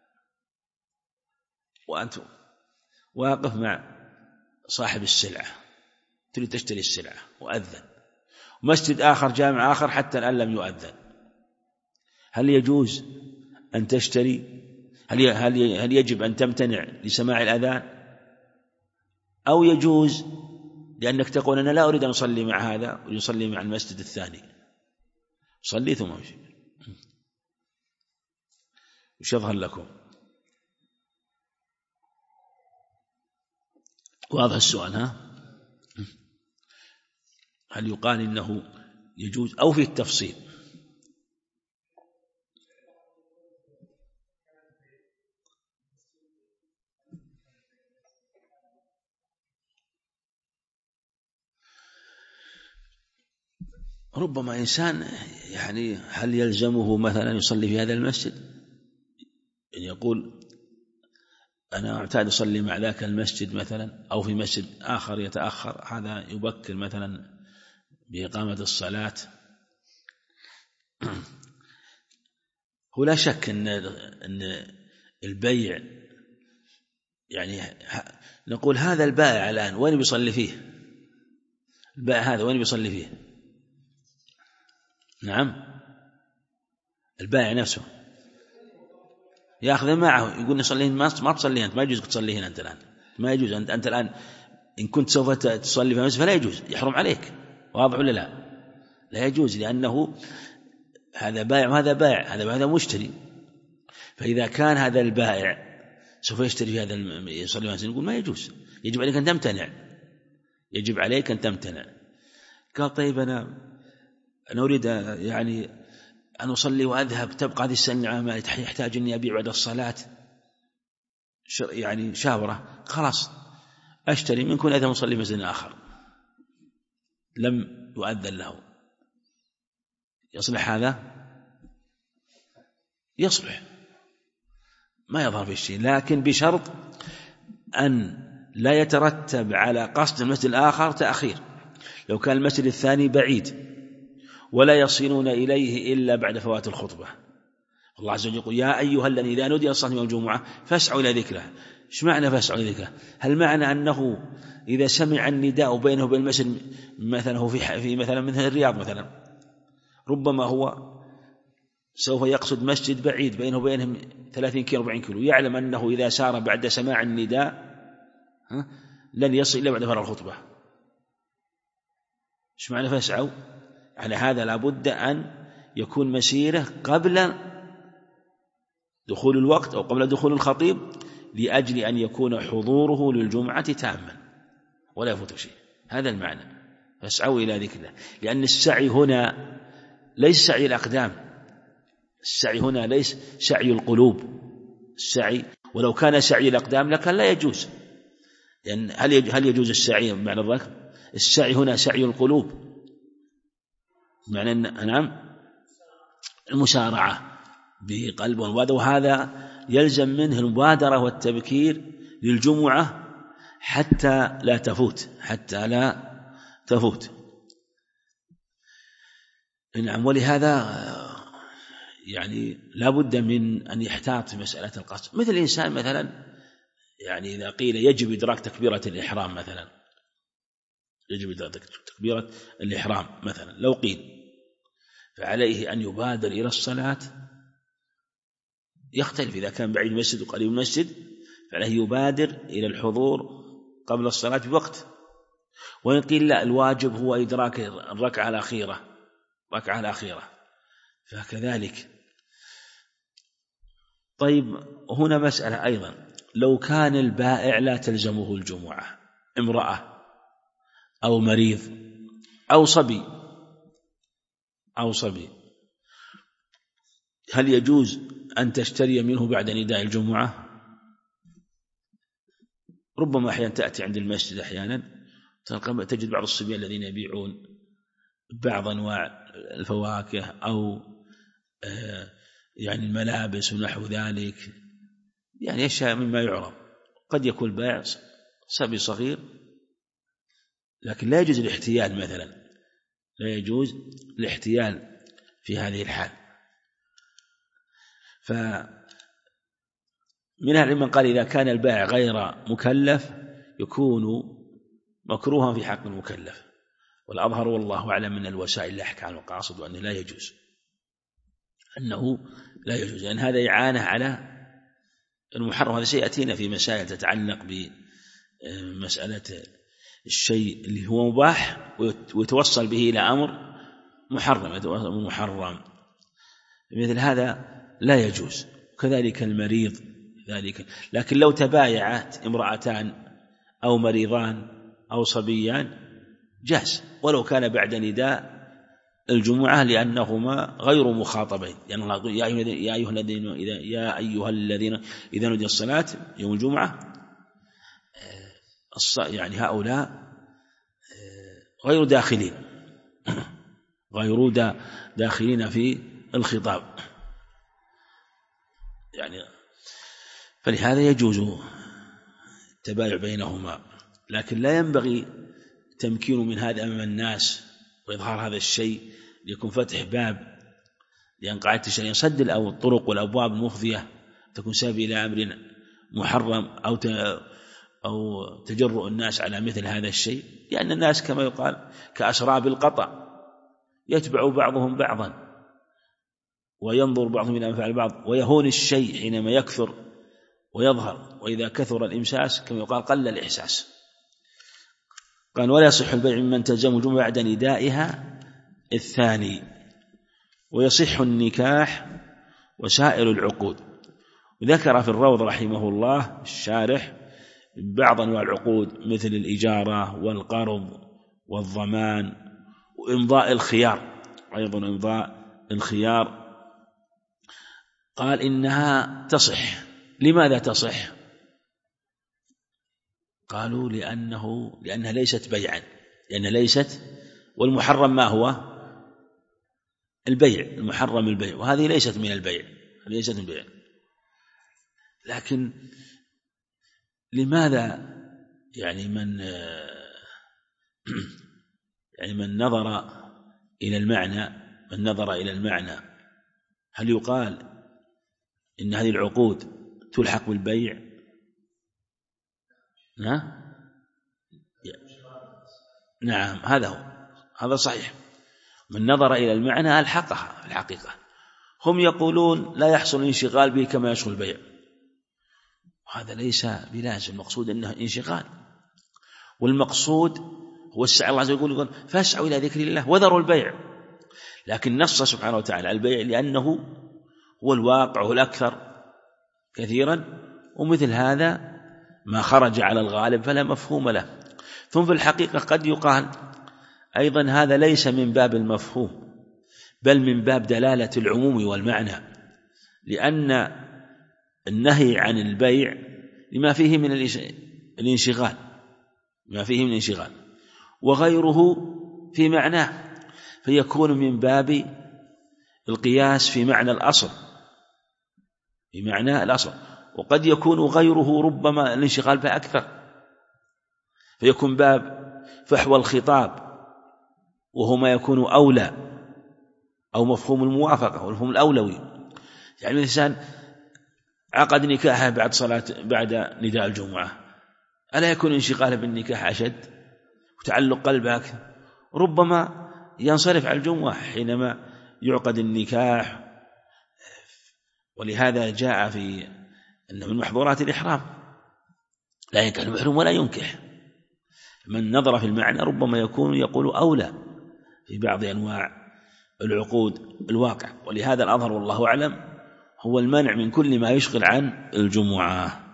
وأنت واقف مع صاحب السلعة تريد تشتري السلعة وأذن، مسجد آخر جامع آخر حتى الآن لم يؤذن، هل يجوز أن تشتري؟ هل يجب أن تمتنع لسماع الأذان، أو يجوز لأنك تقول أنا لا أريد أن أصلي مع هذا ويصلي مع المسجد الثاني، صلي ثم امشي؟ وش يظهر لكم؟ واضح السؤال؟ هل يقال إنه يجوز أو في التفصيل؟ ربما إنسان يعني هل يلزمه مثلا يصلي في هذا المسجد، يعني يقول أنا أعتاد أصلي مع ذاك المسجد مثلا، أو في مسجد آخر يتأخر، هذا يبكر مثلا بإقامة الصلاة. هو لا شك أن البيع، يعني نقول هذا البائع الآن وين بيصلي فيه؟ البائع هذا وين بيصلي فيه؟ نعم، البائع نفسه يأخذ معه، يقول نصلي، ما تصلي أنت، ما يجوز تصلي هنا أنت الآن، ما يجوز أنت الآن إن كنت سوف تصلي في المسجد فلا يجوز، يحرم عليك. واضح ولا لا؟ لا يجوز، لأنه هذا بائع وهذا بائع، هذا مشتري. فإذا كان هذا البائع سوف يشتري في هذا يصلي في المسجد، نقول ما يجوز، يجب عليك أن تمتنع، يجب عليك أن تمتنع. قال طيب أنا أريد يعني أن أصلي وأذهب، تبقى هذه السنة ما يحتاج أني أبيع بعد الصلاة يعني شاورة، خلاص أشتري منكم أذهب أصلي مسجد آخر، لم يؤذن له. يصلح هذا؟ يصلح، ما يظهر في الشيء، لكن بشرط أن لا يترتب على قصد المسجد الآخر تأخير. لو كان المسجد الثاني بعيد ولا يصلون إليه إلا بعد فوات الخطبة، الله عز وجل يقول يا أيها الذين إذا نودي للصلاة يوم الجمعة فاسعوا إلى ذكره. إيش معنى فاسعوا إلى ذكره؟ هل معنى أنه إذا سمع النداء بينه وبين المسجد، مثلا هو في مثلا من الرياض مثلا، ربما هو سوف يقصد مسجد بعيد بينه وبينهم 30 كيلو 40 كيلو، يعلم أنه إذا سار بعد سماع النداء لن يصل إلا بعد فرغ الخطبة. إيش معنى فاسعوا؟ على هذا لابد أن يكون مسيره قبل دخول الوقت أو قبل دخول الخطيب، لأجل أن يكون حضوره للجمعة تاما ولا يفوت شيء. هذا المعنى، فاسعوا إلى ذكر الله. لأن السعي هنا ليس سعي الأقدام، السعي هنا ليس سعي القلوب، السعي ولو كان سعي الأقدام لكان لا يجوز، لأن هل يجوز السعي بمعنى الركب؟ السعي هنا سعي القلوب، معنى نعم المسارعة بقلب وواد، وهذا يلزم منه المبادرة والتبكير للجمعة حتى لا تفوت. نعم، ولهذا يعني لا بد من أن يحتاط في مسألة القصد. مثل الإنسان مثلا، يعني إذا قيل يجب إدراك تكبيرة الإحرام مثلا، يجب إدراك تكبيرة الإحرام مثلا، لو قيل فعليه أن يبادر إلى الصلاة. يختلف، إذا كان بعيد المسجد وقريب المسجد فعليه يبادر إلى الحضور قبل الصلاة بوقت. وإن قيل لا، الواجب هو إدراك الركعة الأخيرة فكذلك. طيب هنا مسألة أيضا، لو كان البائع لا تلزمه الجمعة، امرأة أو مريض أو صبي، هل يجوز أن تشتري منه بعد نداء الجمعة؟ ربما أحيانا تأتي عند المسجد، أحيانا تجد بعض الصبيان الذين يبيعون بعض أنواع الفواكه أو يعني الملابس ونحو ذلك، يعني أشياء مما يعرف. قد يكون البائع صبي صغير، لكن لا يجوز الاحتيال مثلا، لا يجوز الاحتيال في هذه الحال. فمن من قال إذا كان البائع غير مكلف يكون مكروها في حق المكلف، والأظهر والله أعلم من الوسائل لا يحكى عن المقاصد، وأنه لا يجوز، لأن هذا إعانة على المحرم. هذا سيأتينا في مسائل تتعلق بمسألة الشيء اللي هو مباح ويتوصل به إلى أمر محرم، مثل هذا لا يجوز. كذلك المريض ذلك. لكن لو تبايعت امرأتان أو مريضان أو صبيان جاز، ولو كان بعد نداء الجمعة، لأنهما غير مخاطبين، لأن الله يقول يا أيها الذين إذا نودي الصلاة يوم الجمعة، يعني هؤلاء غير داخلين في الخطاب، يعني فلهذا يجوز التبايع بينهما، لكن لا ينبغي تمكينه من هذا أمام الناس وإظهار هذا الشيء ليكون فتح باب، لأن قاعدة الشريعة صد الطرق والأبواب المفضية تكون سبب إلى أمر محرم أو تجرؤ الناس على مثل هذا الشيء، لأن الناس كما يقال كأسراب القطع يتبع بعضهم بعضا وينظر بعضهم إلى أنفع البعض، ويهون الشيء حينما يكثر ويظهر، وإذا كثر الإمساس كما يقال قل الإحساس. قال ولا يصح البيع ممن تلزمه الجمعة بعد ندائها الثاني، ويصح النكاح وسائر العقود. وذكر في الروض رحمه الله الشارح بعض أنواع العقود مثل الإجارة والقرض والضمان وإمضاء الخيار، أيضا إمضاء الخيار. قال إنها تصح. لماذا تصح؟ قالوا لأنها ليست بيعا، لأنها ليست، والمحرم ما هو؟ البيع، المحرم البيع، وهذه ليست من البيع، ليست من البيع. لكن لماذا يعني من نظر إلى المعنى هل يقال إن هذه العقود تلحق بالبيع؟ نعم، هذا صحيح. من نظر إلى المعنى ألحقها في الحقيقة. هم يقولون لا يحصل انشغال به كما يشغل البيع، وهذا ليس بلازم. المقصود أنه انشغال، والمقصود هو السعي. الله عز وجل يقول فاسعوا إلى ذكر الله وذروا البيع، لكن نص سبحانه وتعالى البيع لأنه هو الواقع والأكثر كثيرا، ومثل هذا ما خرج على الغالب فلا مفهوم له. ثم في الحقيقة قد يقال أيضا هذا ليس من باب المفهوم، بل من باب دلالة العموم والمعنى، لأن النهي عن البيع لما فيه من الانشغال، وغيره في معناه، فيكون من باب القياس في معنى الأصل، وقد يكون غيره ربما الانشغال به أكثر، فيكون باب فحوى الخطاب وهو ما يكون أولى، أو مفهوم الموافقة والمفهوم الأولوي. يعني الإنسان عقد نكاحه بعد نداء الجمعة، ألا يكون انشغاله بالنكاح أشد وتعلق قلبك؟ ربما ينصرف على الجمعة حينما يعقد النكاح. ولهذا جاء في أن من محظورات الإحرام لا ينكح المحرم ولا ينكح. من نظر في المعنى ربما يقول أولى في بعض أنواع العقود الواقع. ولهذا الأظهر والله أعلم هو المنع من كل ما يشغل عن الجمعة.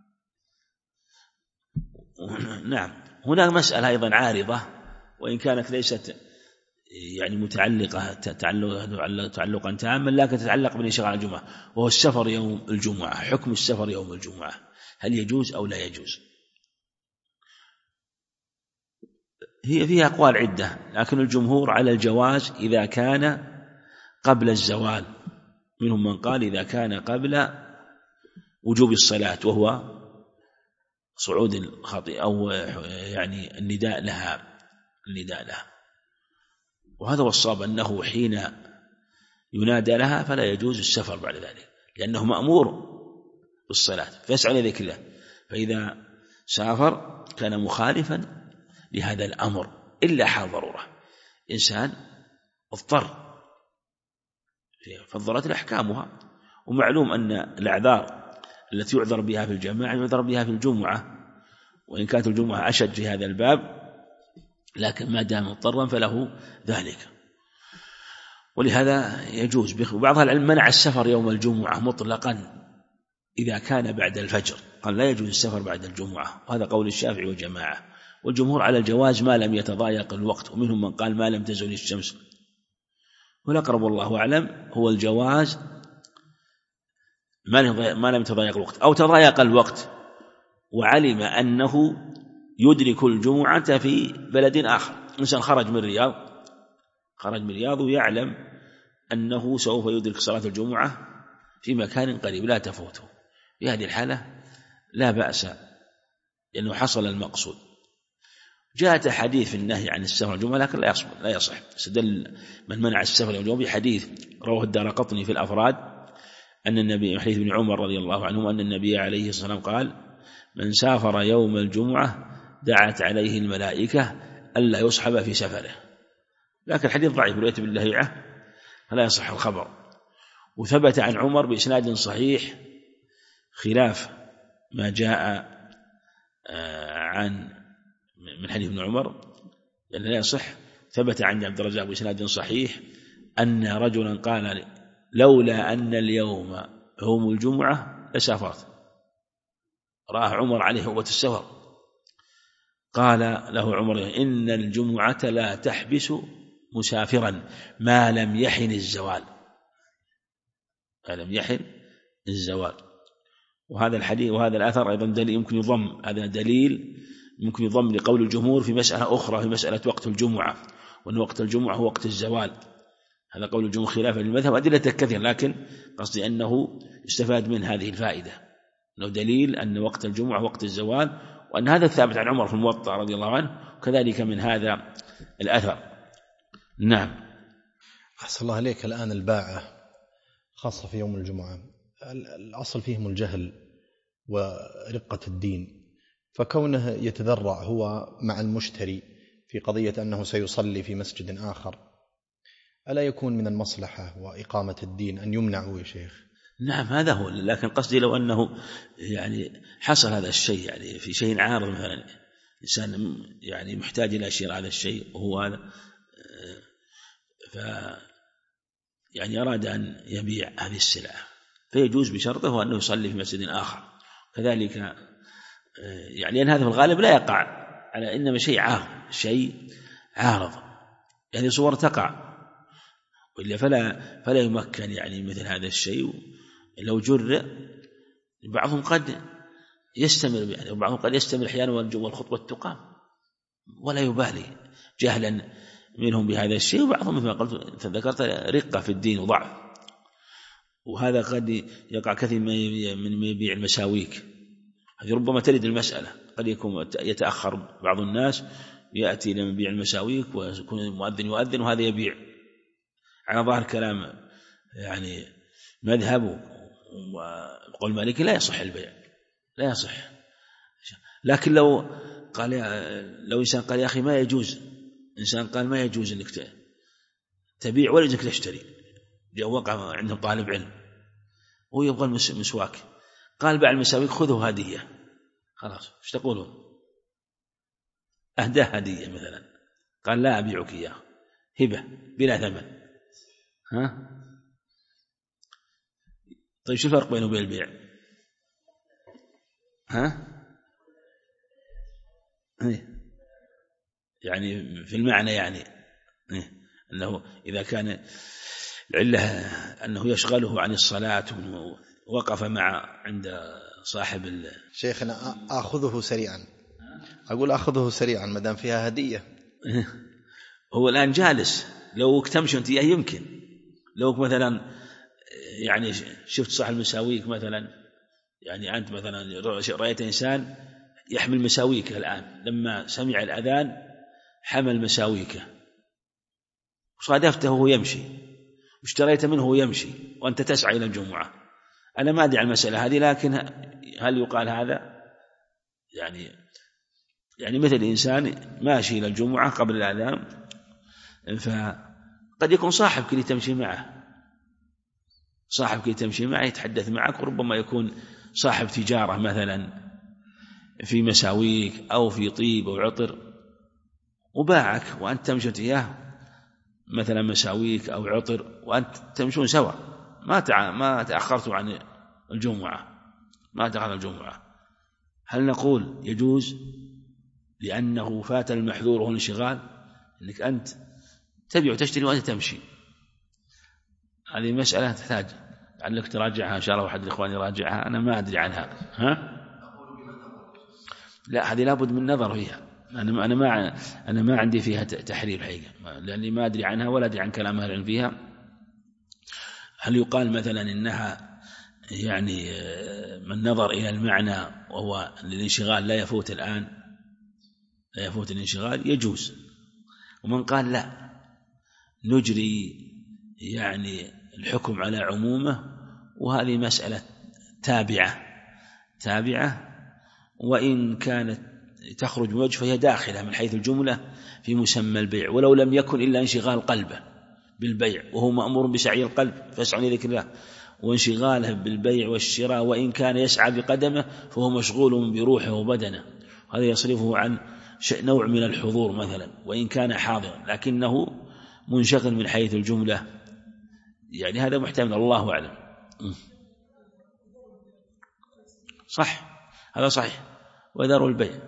نعم، هناك مسألة أيضا عارضة، وإن كانت ليست يعني متعلقة تعلقا تاما، لكن تتعلق بالانشغال عن الجمعة، وهو السفر يوم الجمعة. حكم السفر يوم الجمعة، هل يجوز أو لا يجوز؟ هي فيها أقوال عدة، لكن الجمهور على الجواز إذا كان قبل الزوال. منهم من قال إذا كان قبل وجوب الصلاة، وهو صعود الخطيئة أو يعني النداء لها. وهذا هو الصواب، أنه حين ينادى لها فلا يجوز السفر بعد ذلك، لأنه مأمور بالصلاة فيسعى إلى ذكر الله. فإذا سافر كان مخالفا لهذا الأمر، إلا حال ضرورة، إنسان اضطر، فالضرورة أحكامها. ومعلوم أن الأعذار التي يعذر بها في الجماعة يعذر بها في الجمعة، وإن كانت الجمعة أشد في هذا الباب، لكن ما دام مضطرا فله ذلك. ولهذا يجوز. وبعض العلم منع السفر يوم الجمعة مطلقا إذا كان بعد الفجر، قال لا يجوز السفر بعد الجمعة، وهذا قول الشافعي والجماعة. والجمهور على الجواز ما لم يتضايق الوقت، ومنهم من قال ما لم تزل الشمس. والأقرب والله أعلم هو الجواز ما لم يتضايق الوقت، أو تضايق الوقت وعلم أنه يدرك الجمعة في بلد آخر. مثلا خرج من الرياض ويعلم أنه سوف يدرك صلاة الجمعة في مكان قريب لا تفوته، في هذه الحالة لا بأس لأنه حصل المقصود. جاءت حديث في النهي عن السفر الجمعة لكن لا يصح. استدل من منع السفر الجمعة بحديث رواه الدارقطني في الأفراد أن النبي، حديث ابن عمر رضي الله عنه، أن النبي عليه الصلاة والسلام قال: من سافر يوم الجمعة دعت عليه الملائكة ألا يصحب في سفره. لكن الحديث ضعيف رواية ابن لهيعة فلا يصح الخبر. وثبت عن عمر بإسناد صحيح خلاف ما جاء من حديث ابن عمر لأن لا يصح. ثبت عند عبد الرزاق بإسناد صحيح أن رجلا قال: لولا أن اليوم يوم الجمعة لسافرت. رأى عمر عليه هوة السفر، قال له عمر: إن الجمعة لا تحبس مسافرا ما لم يحن الزوال. وهذا الحديث وهذا الأثر أيضا دليل يمكن يضم، هذا دليل يمكن يضم لقول الجمهور في مسألة أخرى، في مسألة وقت الجمعة، وأن وقت الجمعة هو وقت الزوال. هذا قول الجمهور خلافا للمذهب، أدلة كثير، لكن قصدي أنه يستفاد من هذه الفائدة أنه دليل أن وقت الجمعة وقت الزوال، وأن هذا ثابت عن عمر في الموطأ رضي الله عنه، وكذلك من هذا الأثر. نعم. أحسن الله عليك. الآن الباعة خاصة في يوم الجمعة الأصل فيهم الجهل ورقة الدين، فكونه يتذرع هو مع المشتري في قضية أنه سيصلي في مسجد آخر، ألا يكون من المصلحة وإقامة الدين أن يمنعوا يا شيخ؟ نعم هذا هو، لكن قصدي لو أنه يعني حصل هذا الشيء يعني في شيء عارض، مثلا إنسان يعني محتاج إلى شراء هذا الشيء وهو هذا يعني أراد أن يبيع هذه السلعة، فيجوز بشرطه أنه يصلي في مسجد آخر. كذلك يعني أن هذا في الغالب لا يقع على، إنما شيء عارض يعني صور تقع، وإلا فلا يمكن يعني مثل هذا الشيء. لو جر بعضهم قد يستمر، يعني وبعضهم قد يستمر أحيانا والخطبة تقام ولا يبالي جهلا منهم بهذا الشيء، وبعضهم مثل ما قلت ذكرت رقة في الدين وضعف. وهذا قد يقع كثير من يبيع المساويك، هذه ربما ترد المسألة، قد يكون يتأخر بعض الناس يأتي إلى مبيع المساويك ويكون المؤذن يؤذن وهذا يبيع على ظاهر كلام يعني مذهب وقول مالك لا يصح البيع، لا يصح. لكن لو إنسان قال يا أخي ما يجوز، إنسان قال ما يجوز أنك تبيع ولا أنك تشتري، جاء وقع عندهم طالب علم ويبغى المسواك، قال باع المساويك خذه هدية، خلاص ايش تقولون؟ أهداه هدية مثلا، قال لا أبيعك إياه هبة بلا ثمن، ها؟ طيب شو الفرق بينه وبين البيع؟ ها؟ يعني في المعنى يعني أنه إذا كان العلة أنه يشغله عن الصلاة ووقف عند صاحب شيخ أنا أخذه سريعا، أقول أخذه سريعا مدام فيها هدية. هو الآن جالس، لو تمشي أنت يمكن، لو مثلا يعني شفت صاحب المساويك مثلا، يعني أنت مثلا رأيت إنسان يحمل مساويك الآن، لما سمع الأذان حمل مساويك وصادفته وهو يمشي واشتريت منه وهو يمشي وأنت تسعى إلى الجمعة، أنا ما أدري عن المسألة هذه، لكن هل يقال هذا يعني مثل إنسان ماشي إلى الجمعة قبل الأذان، فقد يكون صاحبك اللي تمشي معه يتحدث معك، وربما يكون صاحب تجارة مثلا في مساويك أو في طيب أو عطر وباعك وأنت تمشي إياه مثلا مساويك أو عطر وأنت تمشون سوا، ما تأخرت عن الجمعة، هل نقول يجوز لأنه فات المحذور وهو الانشغال، أنك أنت تبيع وتشتري وأنت تمشي؟ هذه مسألة تحتاج لعلك تراجعها إن شاء الله، واحد الإخوان يراجعها، أنا ما أدري عنها. لا هذه لابد من نظر فيها، أنا ما عندي فيها تحرير حقيقة، لأني ما أدري عنها ولا أدري عن كلام أهل العلم فيها. هل يقال مثلا إنها يعني من نظر إلى المعنى وهو الانشغال لا يفوت الآن، لا يفوت الانشغال، يجوز. ومن قال لا، نجري يعني الحكم على عمومه، وهذه مسألة تابعة وإن كانت تخرج من وجه فهي داخلة من حيث الجملة في مسمى البيع، ولو لم يكن إلا انشغال قلبه بالبيع، وهو مأمور بسعي القلب فاسعوا لذكر الله، وانشغاله بالبيع والشراء وإن كان يسعى بقدمه فهو مشغول بروحه وبدنه، هذا يصرفه عن نوع من الحضور مثلا وإن كان حاضرا، لكنه منشغل من حيث الجملة، يعني هذا محتمل، الله أعلم. صح، هذا صحيح. وذروا البيع،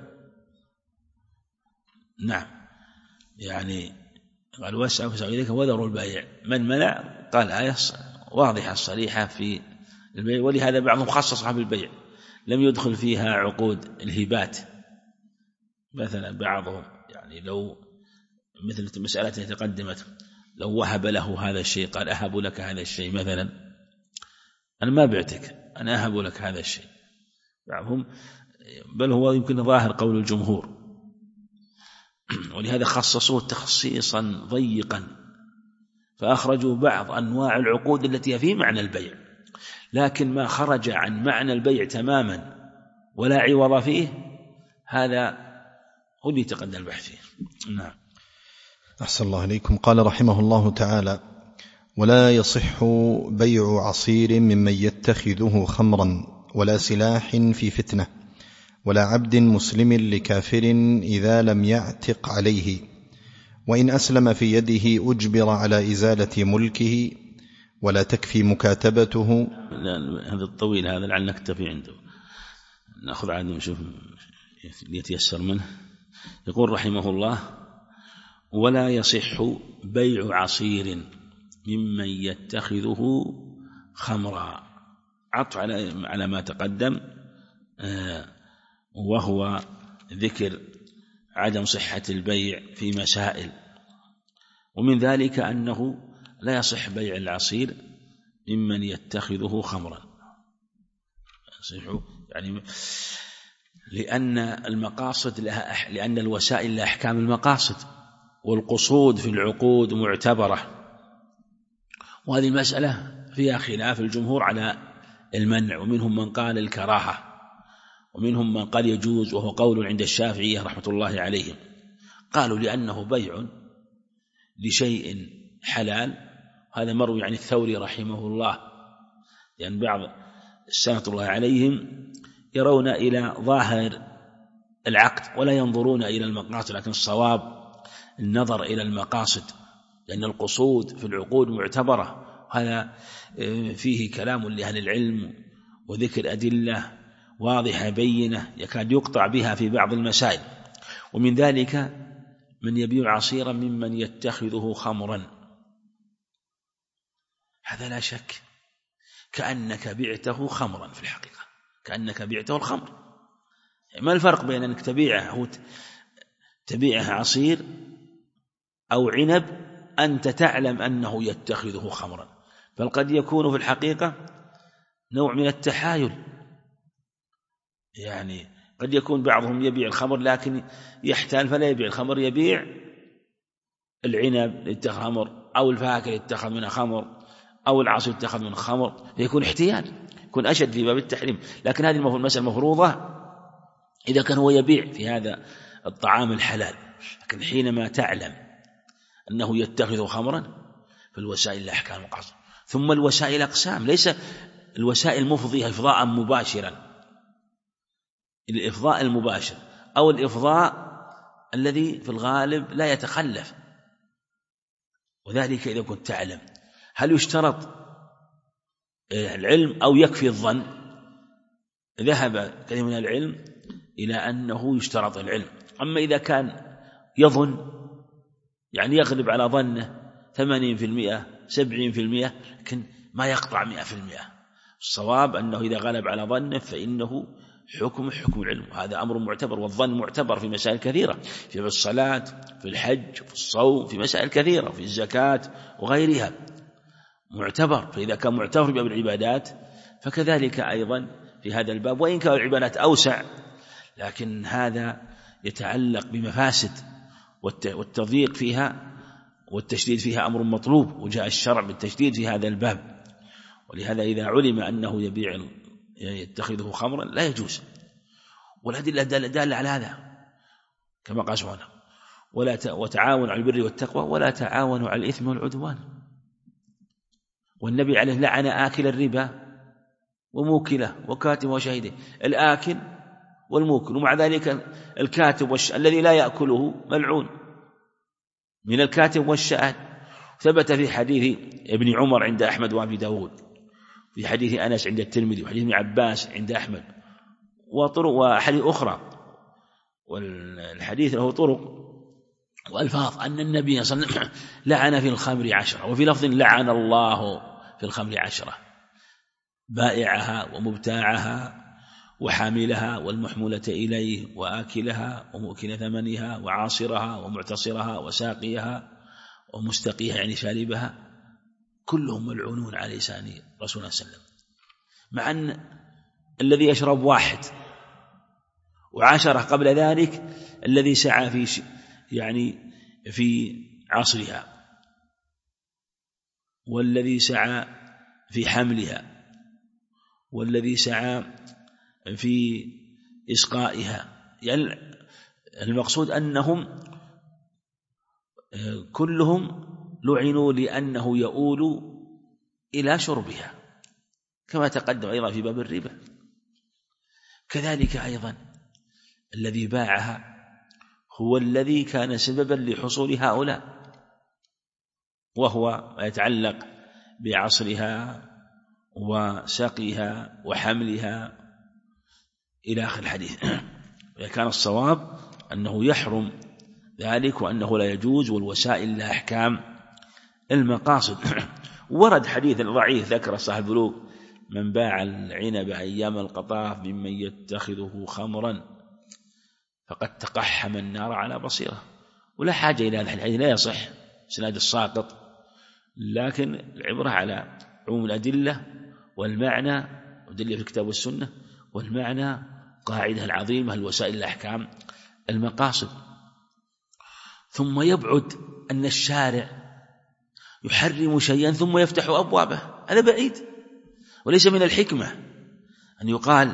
نعم، يعني قال واسعوا فاسعوا إليك وذروا البيع، من منع قال آية واضحة صريحة في البيع، ولهذا بعضهم خصصها بالبيع، لم يدخل فيها عقود الهبات مثلا. بعضهم يعني لو مثل المسألة التي تقدمت، لو وهب له هذا الشيء قال أهب لك هذا الشيء مثلا، أنا ما بعتك، أنا أهب لك هذا الشيء. بعضهم بل هو يمكن ظاهر قول الجمهور، ولهذا خصصوه تخصيصا ضيقا، فأخرجوا بعض أنواع العقود التي هي في معنى البيع، لكن ما خرج عن معنى البيع تماما ولا عوض فيه، هذا هو اللي يتقدم البحث فيه. نعم. أحسن الله إليكم. قال رحمه الله تعالى: ولا يصح بيع عصير ممن يتخذه خمرا، ولا سلاح في فتنة، ولا عبد مسلم لكافر إذا لم يعتق عليه، وإن أسلم في يده أجبر على إزالة ملكه، ولا تكفي مكاتبته. هذا الطويل هذا لعل نكتفي عنده، نأخذ عنه ونشوف يتيسر منه. يقول رحمه الله: ولا يصح بيع عصير ممن يتخذه خمرا، عطف على ما تقدم، وهو ذكر عدم صحة البيع في مسائل، ومن ذلك أنه لا يصح بيع العصير ممن يتخذه خمرا، يعني لأن المقاصد لها، لأن الوسائل لها أحكام المقاصد، والقصود في العقود معتبرة، وهذه المسألة فيها خلاف الجمهور على المنع، ومنهم من قال الكراهة، ومنهم من قال يجوز، وهو قول عند الشافعية رحمة الله عليهم. قالوا لأنه بيع لشيء حلال، هذا مروي عن الثوري رحمه الله، لأن بعض سنة الله عليهم يرون إلى ظاهر العقد ولا ينظرون إلى المقاصد، لكن الصواب النظر إلى المقاصد، لأن القصود في العقود معتبرة، هذا فيه كلام لأهل العلم وذكر أدلة واضحة بينة يكاد يقطع بها في بعض المسائل. ومن ذلك من يبيع عصيرا ممن يتخذه خمرا، هذا لا شك كأنك بعته خمرا، في الحقيقة كأنك بعته الخمر. ما الفرق بين أنك تبيعه عصير أو عنب أنت تعلم أنه يتخذه خمرا؟ بل قد يكون في الحقيقة نوع من التحايل، يعني قد يكون بعضهم يبيع الخمر لكن يحتال فلا يبيع الخمر، يبيع العنب يتخذ خمر، أو الفاكهة يتخذ منها خمر، أو العصير يتخذ منه خمر، يكون احتيال، يكون أشد في باب التحريم. لكن هذه المسألة مفروضة إذا كان هو يبيع في هذا الطعام الحلال، لكن حينما تعلم أنه يتخذ خمرا فالوسائل لأحكام القصد. ثم الوسائل أقسام، ليس الوسائل مفضية إفضاء مباشرا، الإفضاء المباشر أو الإفضاء الذي في الغالب لا يتخلف، وذلك إذا كنت تعلم. هل يشترط العلم أو يكفي الظن؟ ذهب كثير من العلم إلى أنه يشترط العلم. أما إذا كان يظن، يعني يغلب على ظنه 80% 70%، لكن ما يقطع 100%، الصواب أنه إذا غلب على ظنه فإنه حكم العلم، هذا أمر معتبر، والظن معتبر في مسائل كثيرة، في الصلاة، في الحج، في الصوم، في مسائل كثيرة، في الزكاة وغيرها معتبر. فإذا كان معتبر بأمر العبادات فكذلك أيضا في هذا الباب، وإن كان العبادات أوسع، لكن هذا يتعلق بمفاسد، والتضييق فيها والتشديد فيها أمر مطلوب، وجاء الشرع بالتشديد في هذا الباب. ولهذا إذا علم أنه يتخذه خمرا لا يجوز، والأدلة دالة على هذا كما قال سبحانه: وتعاونوا على البر والتقوى ولا تعاونوا على الإثم والعدوان. والنبي عليه لعن آكل الربا وموكله وكاتب وشهيده، الآكل والموكل، ومع ذلك الكاتب الذي لا يأكله ملعون من الكاتب والشاهد. ثبت في حديث ابن عمر عند أحمد وأبي داود، في حديث أنس عند الترمذي، وحديث ابن عباس عند أحمد، وطرق وحديث أخرى، والحديث له طرق وألفاظ أن النبي صلى الله عليه وسلم لعن في الخمر 10، وفي لفظ لعن الله في الخمر 10: بائعها ومبتاعها وحاملها والمحمولة إليه وآكلها ومؤكل ثمنها وعاصرها ومعتصرها وساقيها ومستقيها يعني شاربها، كلهم ملعونون على لسان رسول الله صلى الله عليه وسلم. مع أن الذي يشرب 1 و10 قبل ذلك الذي سعى في عصرها، والذي سعى في حملها، والذي سعى في إسقائها. يعني المقصود أنهم كلهم لعنوا لأنه يؤول إلى شربها، كما تقدم أيضا في باب الربا. كذلك أيضا الذي باعها هو الذي كان سببا لحصول هؤلاء، وهو ما يتعلق بعصرها وسقيها وحملها إلى آخر الحديث. وكان الصواب أنه يحرم ذلك وأنه لا يجوز، والوسائل لا أحكام المقاصد. ورد حديث ضعيف ذكر صاحب البلوغ: من باع العنب أيام القطاف ممن يتخذه خمرا فقد تقحم النار على بصيرة. ولا حاجة إلى هذا الحديث، لا يصح سناد الساقط، لكن العبرة على عموم الأدلة والمعنى، ودليل في الكتاب والسنة، والمعنى قاعدة العظيمة: الوسائل الأحكام المقاصد. ثم يبعد أن الشارع يحرم شيئا ثم يفتح أبوابه، هذا بعيد، وليس من الحكمة أن يقال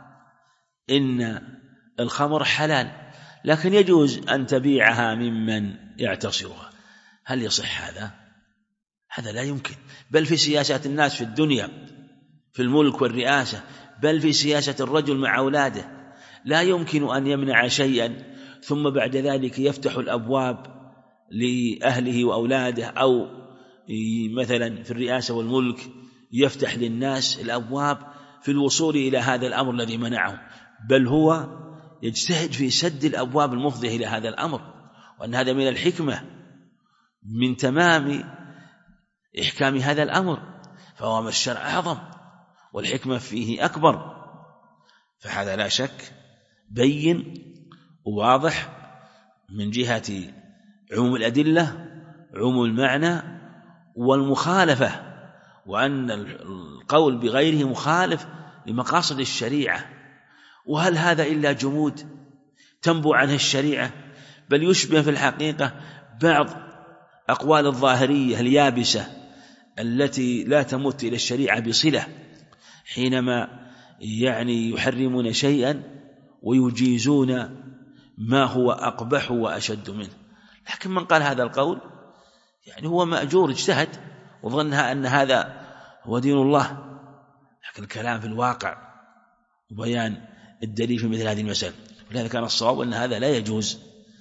إن الخمر حلال لكن يجوز أن تبيعها ممن يعتصرها. هل يصح هذا؟ هذا لا يمكن. بل في سياسات الناس في الدنيا، في الملك والرئاسة، بل في سياسة الرجل مع أولاده، لا يمكن أن يمنع شيئا ثم بعد ذلك يفتح الأبواب لأهله وأولاده، أو مثلا في الرئاسة والملك يفتح للناس الأبواب في الوصول إلى هذا الأمر الذي منعه، بل هو يجتهد في سد الأبواب المفضية إلى هذا الأمر. وأن هذا من الحكمة، من تمام إحكام هذا الأمر، فأوامر الشرع أعظم والحكمة فيه أكبر. فهذا لا شك بين وواضح من جهة عموم الأدلة، عموم المعنى، والمخالفة، وأن القول بغيره مخالف لمقاصد الشريعة. وهل هذا إلا جمود تنبو عنه الشريعة؟ بل يشبه في الحقيقة بعض أقوال الظاهرية اليابسة التي لا تمت إلى الشريعة بصلة، حينما يحرمون شيئا ويجيزون ما هو أقبح وأشد منه. لكن من قال هذا القول هو مأجور، اجتهد وظنها أن هذا هو دين الله، لكن الكلام في الواقع وبيان الدليل في مثل هذه المسألة. ولهذا كان الصواب أن هذا لا يجوز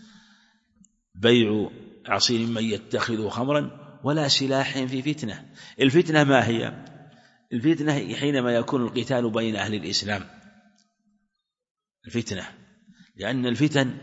بيع عصير من يتخذه خمرا ولا سلاح في فتنة. الفتنة ما هي؟ الفتنة حينما يكون القتال بين أهل الإسلام، الفتنة، لأن الفتن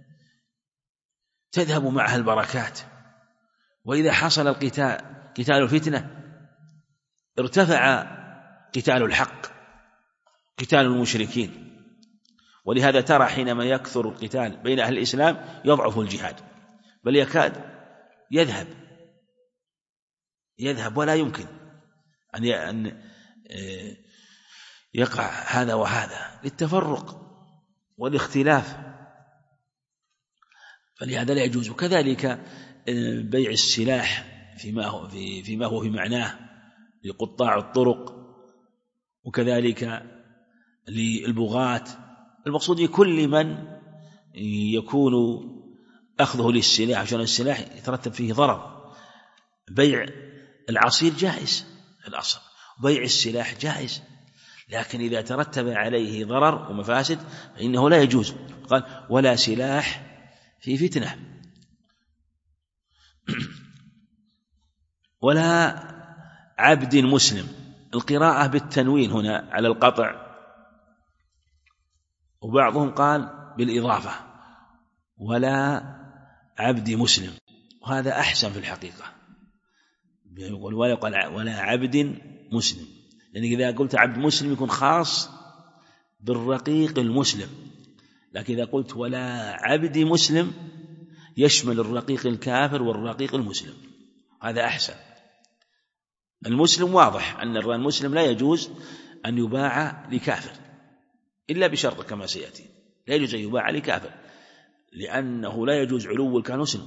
تذهب معها البركات، وإذا حصل قتال الفتنة ارتفع قتال الحق، قتال المشركين. ولهذا ترى حينما يكثر القتال بين أهل الإسلام يضعف الجهاد، بل يكاد يذهب ولا يمكن أن يقع هذا وهذا للتفرق والاختلاف، فلهذا لا يجوز. وكذلك بيع السلاح فيما هو في معناه لقطاع الطرق، وكذلك للبغاة. المقصود لكل من يكون أخذه للسلاح عشان السلاح يترتب فيه ضرر. بيع العصير جائز في الأصل، بيع السلاح جائز، لكن إذا ترتب عليه ضرر ومفاسد فإنه لا يجوز. قال ولا سلاح في فتنة، ولا عبد مسلم. القراءة بالتنوين هنا على القطع، وبعضهم قال بالإضافة ولا عبد مسلم، وهذا أحسن في الحقيقة. يقول ولا عبد مسلم، لأن إذا قلت عبد مسلم يكون خاص بالرقيق المسلم، لكن إذا قلت ولا عبد مسلم يشمل الرقيق الكافر والرقيق المسلم، هذا أحسن. المسلم واضح أن المسلم لا يجوز أن يباع لكافر إلا بشرط كما سيأتي، لا يجوز أن يباع لكافر، لأنه لا يجوز علو الكافر المسلم.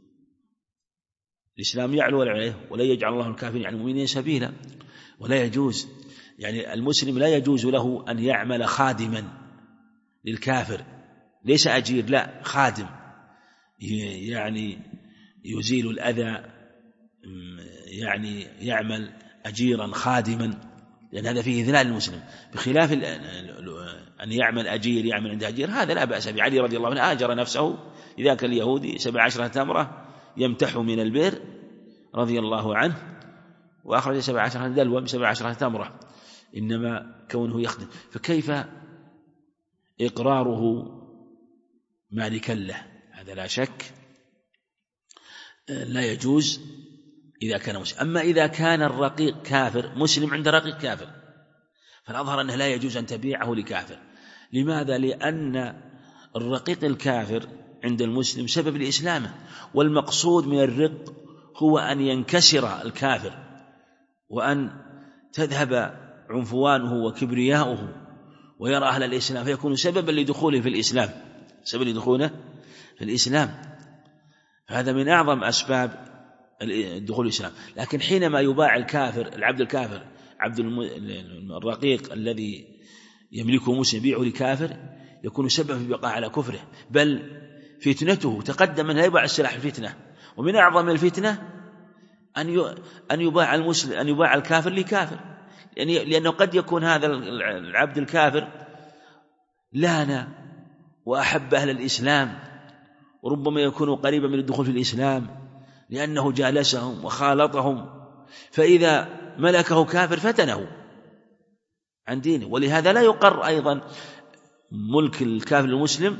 الإسلام يعلو عليه، ولا يجعل الله الكافرين على المؤمنين سبيلا. ولا يجوز، يعني المسلم لا يجوز له أن يعمل خادما للكافر، ليس أجير، لا خادم، يعني يزيل الأذى، يعني يعمل أجيرا خادما، لأن هذا فيه إذلال المسلم، بخلاف أن يعمل أجير، يعمل عند أجير، هذا لا بأس به. علي رضي الله عنه آجر نفسه لذاك اليهودي 17 تمرة يمتح من البئر رضي الله عنه، وأخرج 17 دلوة ب17 تمرة، إنما كونه يخدم. فكيف إقراره مالكا له؟ هذا لا شك لا يجوز إذا كان مسلم. أما إذا كان الرقيق كافر، مسلم عند رقيق كافر، فالأظهر أنه لا يجوز أن تبيعه لكافر. لماذا؟ لأن الرقيق الكافر عند المسلم سبب لإسلامه، والمقصود من الرق هو أن ينكسر الكافر وأن تذهب عنفوانه وكبرياؤه ويرى أهل الإسلام، فيكون سببا لدخوله في الإسلام، سبب لدخوله في الإسلام. هذا من أعظم أسباب الدخول الإسلام. لكن حينما يباع الكافر، العبد الكافر، عبد الرقيق الذي يملكه مسلم يبيعه لكافر، يكون سببا في بقاء على كفره، بل فتنته تقدم أنه يباع السلاح الفتنة. ومن أعظم الفتنة أن يباع المسلم، أن يباع الكافر لكافر، لأنه قد يكون هذا العبد الكافر لان وأحب أهل الإسلام، وربما يكون قريبا من الدخول في الإسلام لأنه جالسهم وخالطهم، فإذا ملكه كافر فتنه عن دينه. ولهذا لا يقر أيضا ملك الكافر المسلم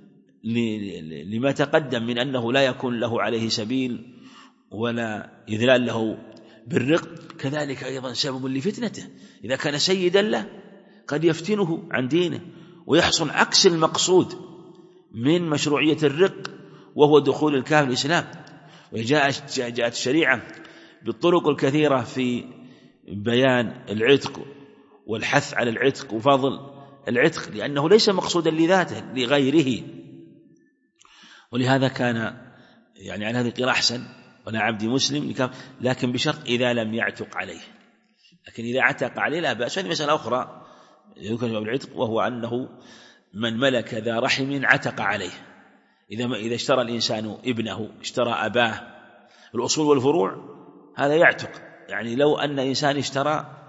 لما تقدم من أنه لا يكون له عليه سبيل ولا إذلال له بالرق. كذلك أيضا سبب لفتنته، إذا كان سيدا له قد يفتنه عن دينه ويحصل عكس المقصود من مشروعية الرق، وهو دخول الكافر الإسلام. وجاءت الشريعة بالطرق الكثيرة في بيان العتق والحث على العتق وفضل العتق، لأنه ليس مقصودا لذاته لغيره. ولهذا كان يعني على هذه القراءة أحسن، ولا عبد مسلم، لكن بشرط إذا لم يعتق عليه. لكن إذا عتق عليه لا بأس. هذه مسألة أخرى يذكر باب العتق، وهو أنه من ملك ذا رحم عتق عليه. إذا اشترى الإنسان ابنه، اشترى أباه، الأصول والفروع، هذا يعتق. يعني لو أن إنسان اشترى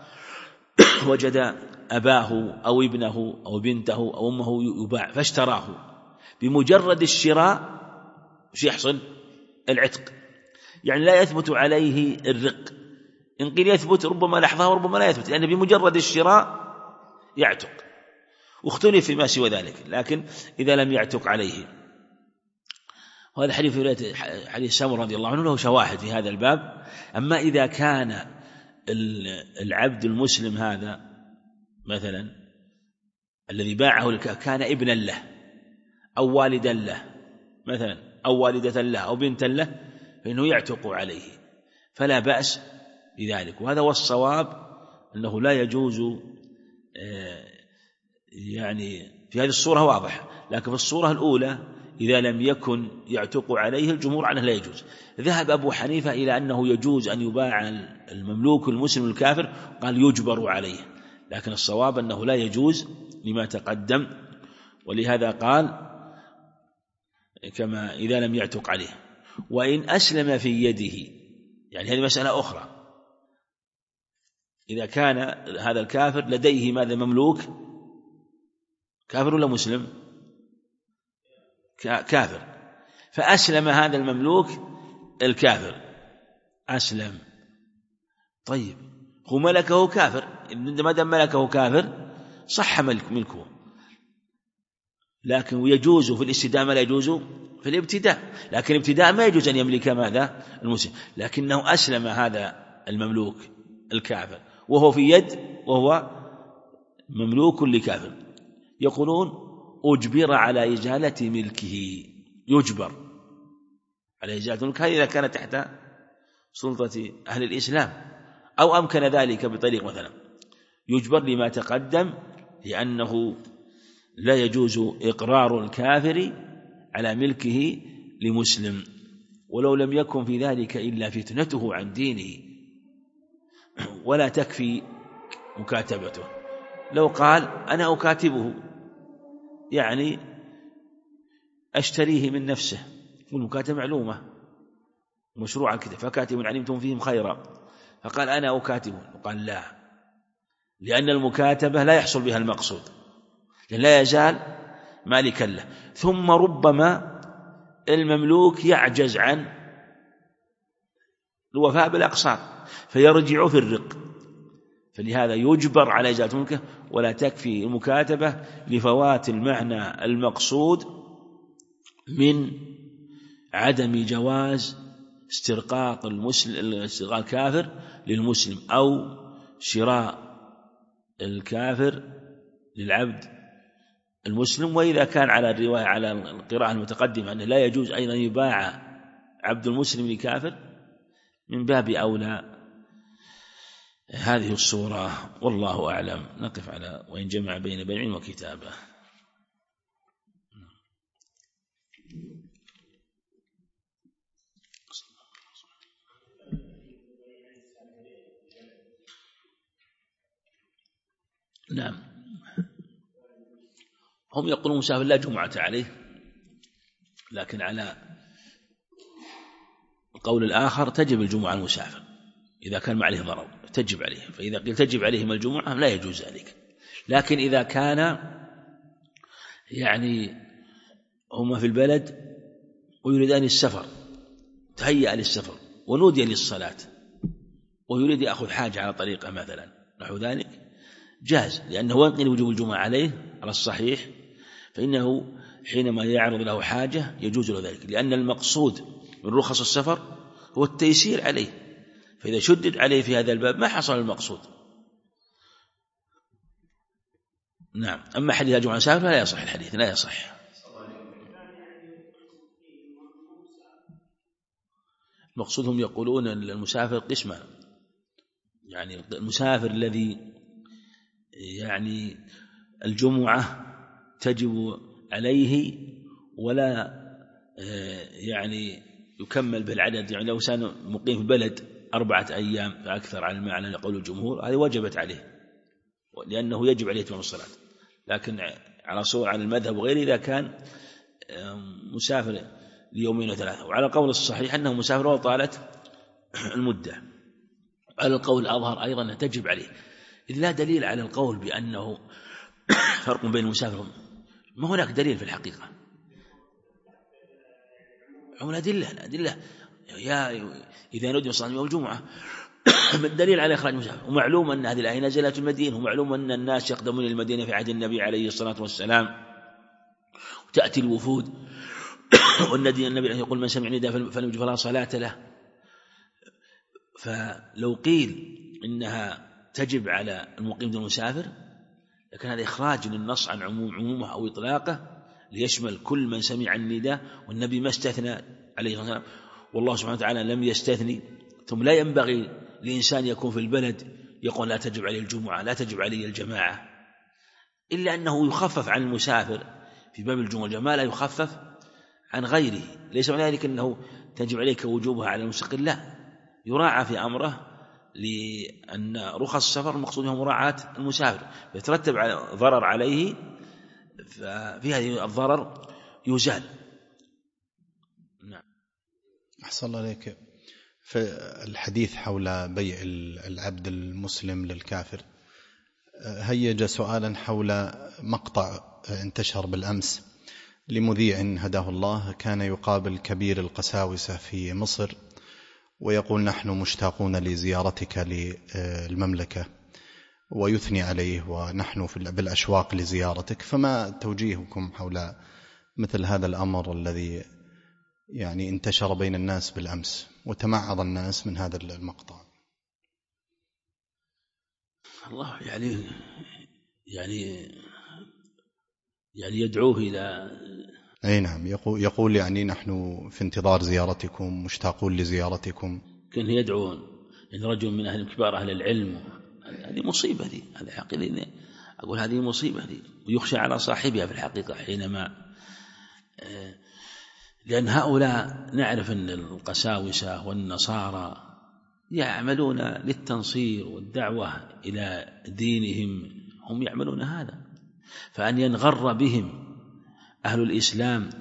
وجد أباه أو ابنه أو بنته أو أمه يباع فاشتراه، بمجرد الشراء وش يحصل؟ العتق. يعني لا يثبت عليه الرق، إن قيل يثبت ربما لحظة وربما لا يثبت، لأن بمجرد الشراء يعتق. واختلف فيما سوى ذلك، لكن إذا لم يعتق عليه. وهذا حديث سمر رضي الله عنه له شواهد في هذا الباب. أما إذا كان العبد المسلم هذا مثلا الذي باعه كان ابنا له أو والدا له مثلا، أو والدة له أو بنتا له، فإنه يعتق عليه، فلا بأس بذلك. وهذا هو الصواب، أنه لا يجوز يعني في هذه الصورة واضح، لكن في الصورة الأولى إذا لم يكن يعتق عليه الجمهور عنه لا يجوز. ذهب أبو حنيفة إلى أنه يجوز أن يباع المملوك المسلم الكافر، قال يجبر عليه، لكن الصواب أنه لا يجوز لما تقدم، ولهذا قال كما إذا لم يعتق عليه. وإن أسلم في يده، يعني هذه مسألة أخرى، إذا كان هذا الكافر لديه ماذا مملوك، كافر ولا مسلم؟ كافر، فأسلم هذا المملوك الكافر، أسلم، طيب هو ملكه كافر، ما دام ملكه كافر صح ملكه، لكن يجوز في الاستدامة لا يجوز في الابتداء، لكن الابتداء ما يجوز أن يملك ماذا المسلم، لكنه أسلم هذا المملوك الكافر وهو في يد وهو مملوك لكافر، يقولون أجبر على إزالة ملكه، يجبر على إزالة ملكه إذا كان تحت سلطة أهل الإسلام، أو أمكن ذلك بطريق مثلا يجبر لما تقدم، لأنه لا يجوز إقرار الكافر على ملكه لمسلم، ولو لم يكن في ذلك إلا فتنته عن دينه، ولا تكفي مكاتبته. لو قال أنا أكاتبه يعني أشتريه من نفسه، والمكاتبة معلومة مشروعة كده، فكاتب علمتم فيهم خيرا، فقال أنا أكاتبه، وقال لا، لأن المكاتبة لا يحصل بها المقصود، لأن لا يزال مالكا له، ثم ربما المملوك يعجز عن الوفاء بالأقساط فيرجع في الرق، فلهذا يجبر على إزالة ملكه، ولا تكفي المكاتبة لفوات المعنى المقصود من عدم جواز استرقاق الكافر للمسلم، أو شراء الكافر للعبد المسلم. وإذا كان على الرواية على القراءة المتقدمة أنه لا يجوز أيضا يباع عبد المسلم لكافر، من باب أولى هذه الصورة، والله أعلم. نقف على وإن جمع بين بيع وكتابة. نعم، هم يقولون مسافر لا جمعة عليه، لكن على القول الآخر تجب الجمعة على المسافر إذا كان ما عليه ضرر، تجب عليه، فإذا قيل تجب عليهم الجمعة لا يجوز ذلك. لكن إذا كان يعني هما في البلد ويريدان السفر، تهيأ للسفر ونودي للصلاة ويريد يأخذ حاجة على طريقة مثلا نحو ذلك، جاز، لأنه ينقل وجوب الجمعة عليه على الصحيح، فإنه حينما يعرض له حاجة يجوز له ذلك، لأن المقصود من رخص السفر هو التيسير عليه، فإذا شدد عليه في هذا الباب ما حصل المقصود. نعم، أما حديث الجمعة سافر فلا يصح، الحديث لا يصح. مقصودهم يقولون أن المسافر قسمان، يعني المسافر الذي يعني الجمعة تجب عليه ولا يعني يكمل بالعدد، يعني لو كان مقيم في البلد 4 أيام فأكثر على المعنى يقول الجمهور هذه وجبت عليه، لأنه يجب عليه تمام الصلاة، لكن على صور على المذهب وغيره إذا كان مسافر ليومين وثلاثة، وعلى القول الصحيح أنه مسافر وطالت المدة. على القول الأظهر أيضا أنها تجب عليه، إذ لا دليل على القول بأنه فرق بين المسافر، ما هناك دليل في الحقيقة، هم الأدلة إذا نودي صلاة يوم الجمعة من دليل على إخراج المسافر، ومعلوم أن هذه الآية نزلت المدينة، ومعلوم أن الناس يقدمون المدينة في عهد النبي عليه الصلاة والسلام، وتأتي الوفود والنبي يقول من سمع نداء فلم يجب فلا صلاة له. فلو قيل إنها تجب على المقيم دون المسافر لكن هذا إخراج للنص عن عمومه أو إطلاقه ليشمل كل من سمع النداء، والنبي ما استثنى عليه الصلاة والسلام، والله سبحانه وتعالى لم يستثني. ثم لا ينبغي لإنسان يكون في البلد يقول لا تجب عليه الجمعة لا تجب عليه الجماعة، إلا أنه يخفف عن المسافر في باب الجمعة والجماعة، لا يخفف عن غيره. ليس معنى ذلك أنه تجب عليك وجوبها على المستقل، لا، يراعى في أمره، لأن رخص السفر المقصود هو مراعاة المسافر، يترتب على ضرر عليه، ففي هذه الضرر يزال. نعم. أحسن الله عليك. فالحديث حول بيع العبد المسلم للكافر هيج سؤالا حول مقطع انتشر بالأمس لمذيع هداه الله، كان يقابل كبير القساوسة في مصر ويقول: نحن مشتاقون لزيارتك للمملكة، ويثني عليه، ونحن بالأشواق لزيارتك. فما توجيهكم حول مثل هذا الأمر الذي يعني انتشر بين الناس بالأمس وتمعظ الناس من هذا المقطع؟ الله يعني يدعوه إلى أي نعم، يقول يعني نحن في انتظار زيارتكم، مشتاقون لزيارتكم. كان يدعون إن رجل من أهل كبار أهل العلم، هذه مصيبة دي، هذا حقيقة أقول هذه مصيبة دي، ويخشى على صاحبها في الحقيقة حينما، لأن هؤلاء نعرف أن القساوسة والنصارى يعملون للتنصير والدعوة إلى دينهم، هم يعملون هذا، فأن ينغر بهم أهل الإسلام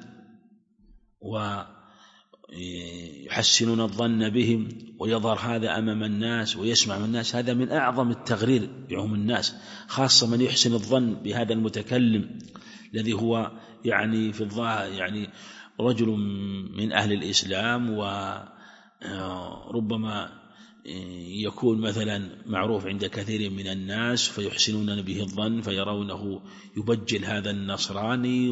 ويحسنون الظن بهم ويظهر هذا أمام الناس ويسمع من الناس، هذا من أعظم التغرير بعموم الناس، خاصة من يحسن الظن بهذا المتكلم الذي هو يعني في الظاهر يعني رجل من أهل الإسلام، وربما يكون مثلا معروف عند كثير من الناس فيحسنون به الظن، فيرونه يبجل هذا النصراني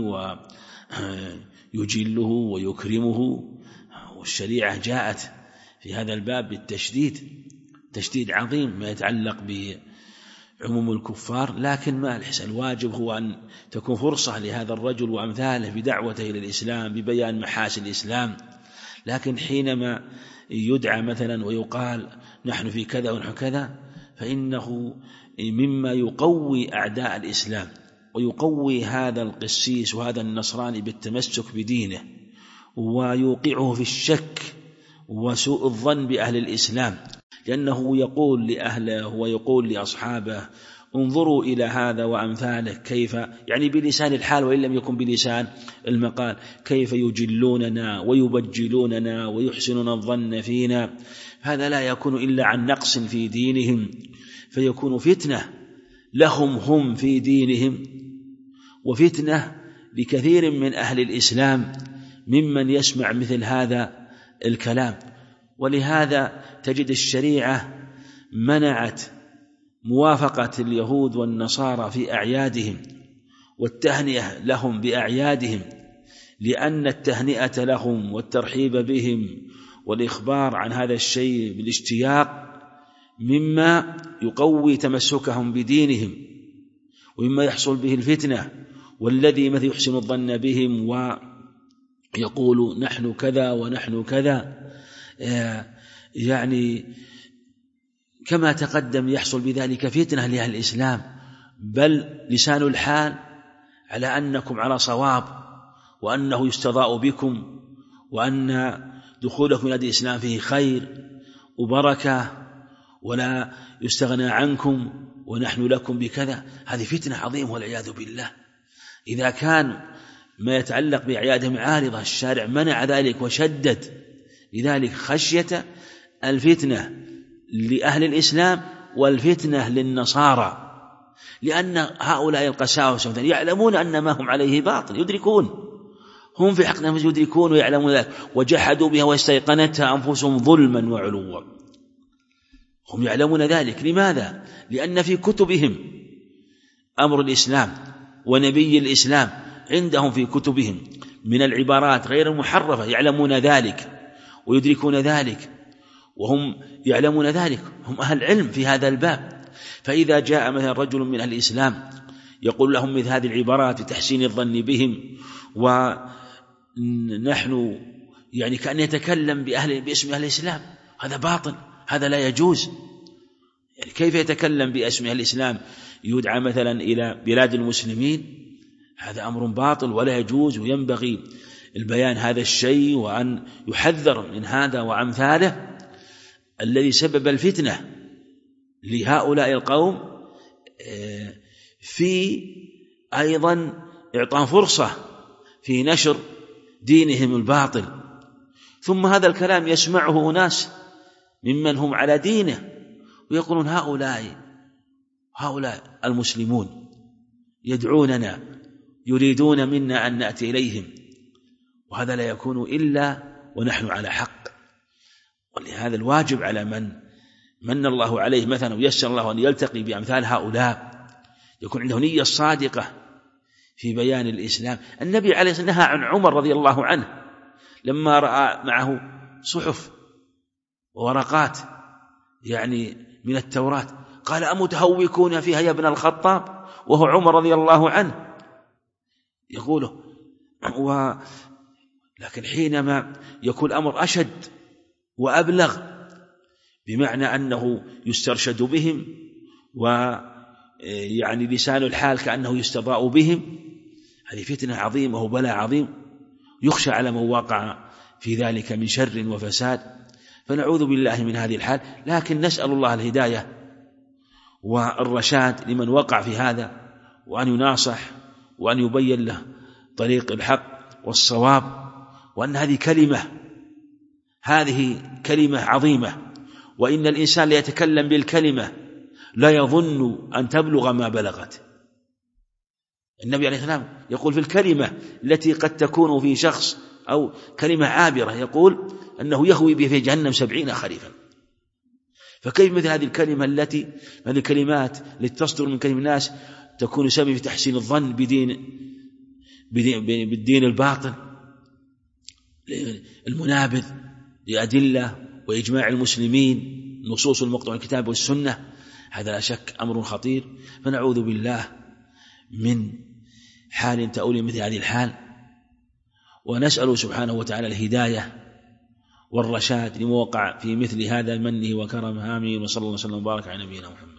ويجله ويكرمه. والشريعة جاءت في هذا الباب بالتشديد، تشديد عظيم ما يتعلق بعموم الكفار، لكن ما الحسن، الواجب هو أن تكون فرصة لهذا الرجل وأمثاله بدعوته إلى الإسلام، ببيان محاسن الإسلام. لكن حينما يدعى مثلا ويقال نحن في كذا ونحن كذا، فإنه مما يقوي أعداء الإسلام ويقوي هذا القسيس وهذا النصراني بالتمسك بدينه، ويوقعه في الشك وسوء الظن بأهل الإسلام، لأنه يقول لأهله ويقول لأصحابه: انظروا إلى هذا وأمثاله كيف، يعني بلسان الحال وإن لم يكن بلسان المقال، كيف يجلوننا ويبجلوننا ويحسنون الظن فينا. هذا لا يكون إلا عن نقص في دينهم، فيكون فتنة لهم هم في دينهم، وفتنة لكثير من أهل الإسلام ممن يسمع مثل هذا الكلام. ولهذا تجد الشريعة منعت موافقة اليهود والنصارى في أعيادهم والتهنئة لهم بأعيادهم، لأن التهنئة لهم والترحيب بهم والإخبار عن هذا الشيء بالاشتياق مما يقوي تمسكهم بدينهم، ومما يحصل به الفتنة. والذي مثل يحسن الظن بهم ويقول نحن كذا ونحن كذا، يعني كما تقدم يحصل بذلك فتنة لأهل الإسلام، بل لسان الحال على أنكم على صواب، وأنه يستضاء بكم، وأن دخولكم إلى الإسلام فيه خير وبركة ولا يستغنى عنكم، ونحن لكم بكذا. هذه فتنة عظيمة والعياذ بالله. إذا كان ما يتعلق بأعيادهم عارضة، الشارع منع ذلك وشدد لذلك خشية الفتنة لأهل الإسلام والفتنة للنصارى، لأن هؤلاء القساوسة يعلمون أن ما هم عليه باطل، يدركون، هم في حقهم يدركون ويعلمون ذلك، وجحدوا بها واستيقنتها أنفسهم ظلما وعلوا، هم يعلمون ذلك. لماذا؟ لأن في كتبهم أمر الإسلام ونبي الإسلام، عندهم في كتبهم من العبارات غير المحرفة، يعلمون ذلك ويدركون ذلك، وهم يعلمون ذلك، هم أهل علم في هذا الباب. فإذا جاء مثلا رجل من أهل الإسلام يقول لهم مثل هذه العبارات لتحسين الظن بهم، ونحن يعني كأن يتكلم باسم أهل الإسلام، هذا باطل، هذا لا يجوز. يعني كيف يتكلم باسم الإسلام يدعى مثلا إلى بلاد المسلمين؟ هذا أمر باطل ولا يجوز، وينبغي البيان هذا الشيء وأن يحذر من هذا وأمثاله الذي سبب الفتنة لهؤلاء القوم، في أيضا إعطاء فرصة في نشر دينهم الباطل. ثم هذا الكلام يسمعه أناس ممن هم على دينه ويقولون هؤلاء المسلمون يدعوننا يريدون منا أن نأتي إليهم، وهذا لا يكون إلا ونحن على حق. ولهذا الواجب على من الله عليه مثلا ويسر الله أن يلتقي بأمثال هؤلاء يكون عنده نية صادقة في بيان الإسلام. النبي عليه الصلاة والسلام نهى عن عمر رضي الله عنه لما رأى معه صحف وورقات يعني من التوراة قال: أمتهوكون فيها يا ابن الخطاب؟ وهو عمر رضي الله عنه يقوله. لكن حينما يكون الأمر أشد وأبلغ بمعنى أنه يسترشد بهم ويعني لسان الحال كأنه يستضاء بهم، هذه فتنة عظيمة وبلاء عظيم يخشى على من وقع في ذلك من شر وفساد، فنعوذ بالله من هذه الحال. لكن نسأل الله الهداية والرشاد لمن وقع في هذا، وأن يناصح وأن يبين له طريق الحق والصواب، وأن هذه كلمة عظيمة، وإن الإنسان ليتكلم بالكلمة لا يظن أن تبلغ ما بلغت. النبي عليه السلام يقول في الكلمة التي قد تكون في شخص أو كلمة عابرة يقول أنه يهوي به في جهنم 70 خريفا. فكيف مثل هذه الكلمة هذه الكلمات التي تصدر من كلمة الناس تكون سبب في تحسين الظن بالدين الباطل المنابذ لأدلة وإجماع المسلمين نصوص المقطوع من الكتاب والسنة؟ هذا لا شك أمر خطير، فنعوذ بالله من حال تؤول مثل هذه الحال، ونسأل سبحانه وتعالى الهداية والرشاد لموقع في مثل هذا منه وكرمه. آمين. وصلى الله وسلم وبارك على نبينا محمد.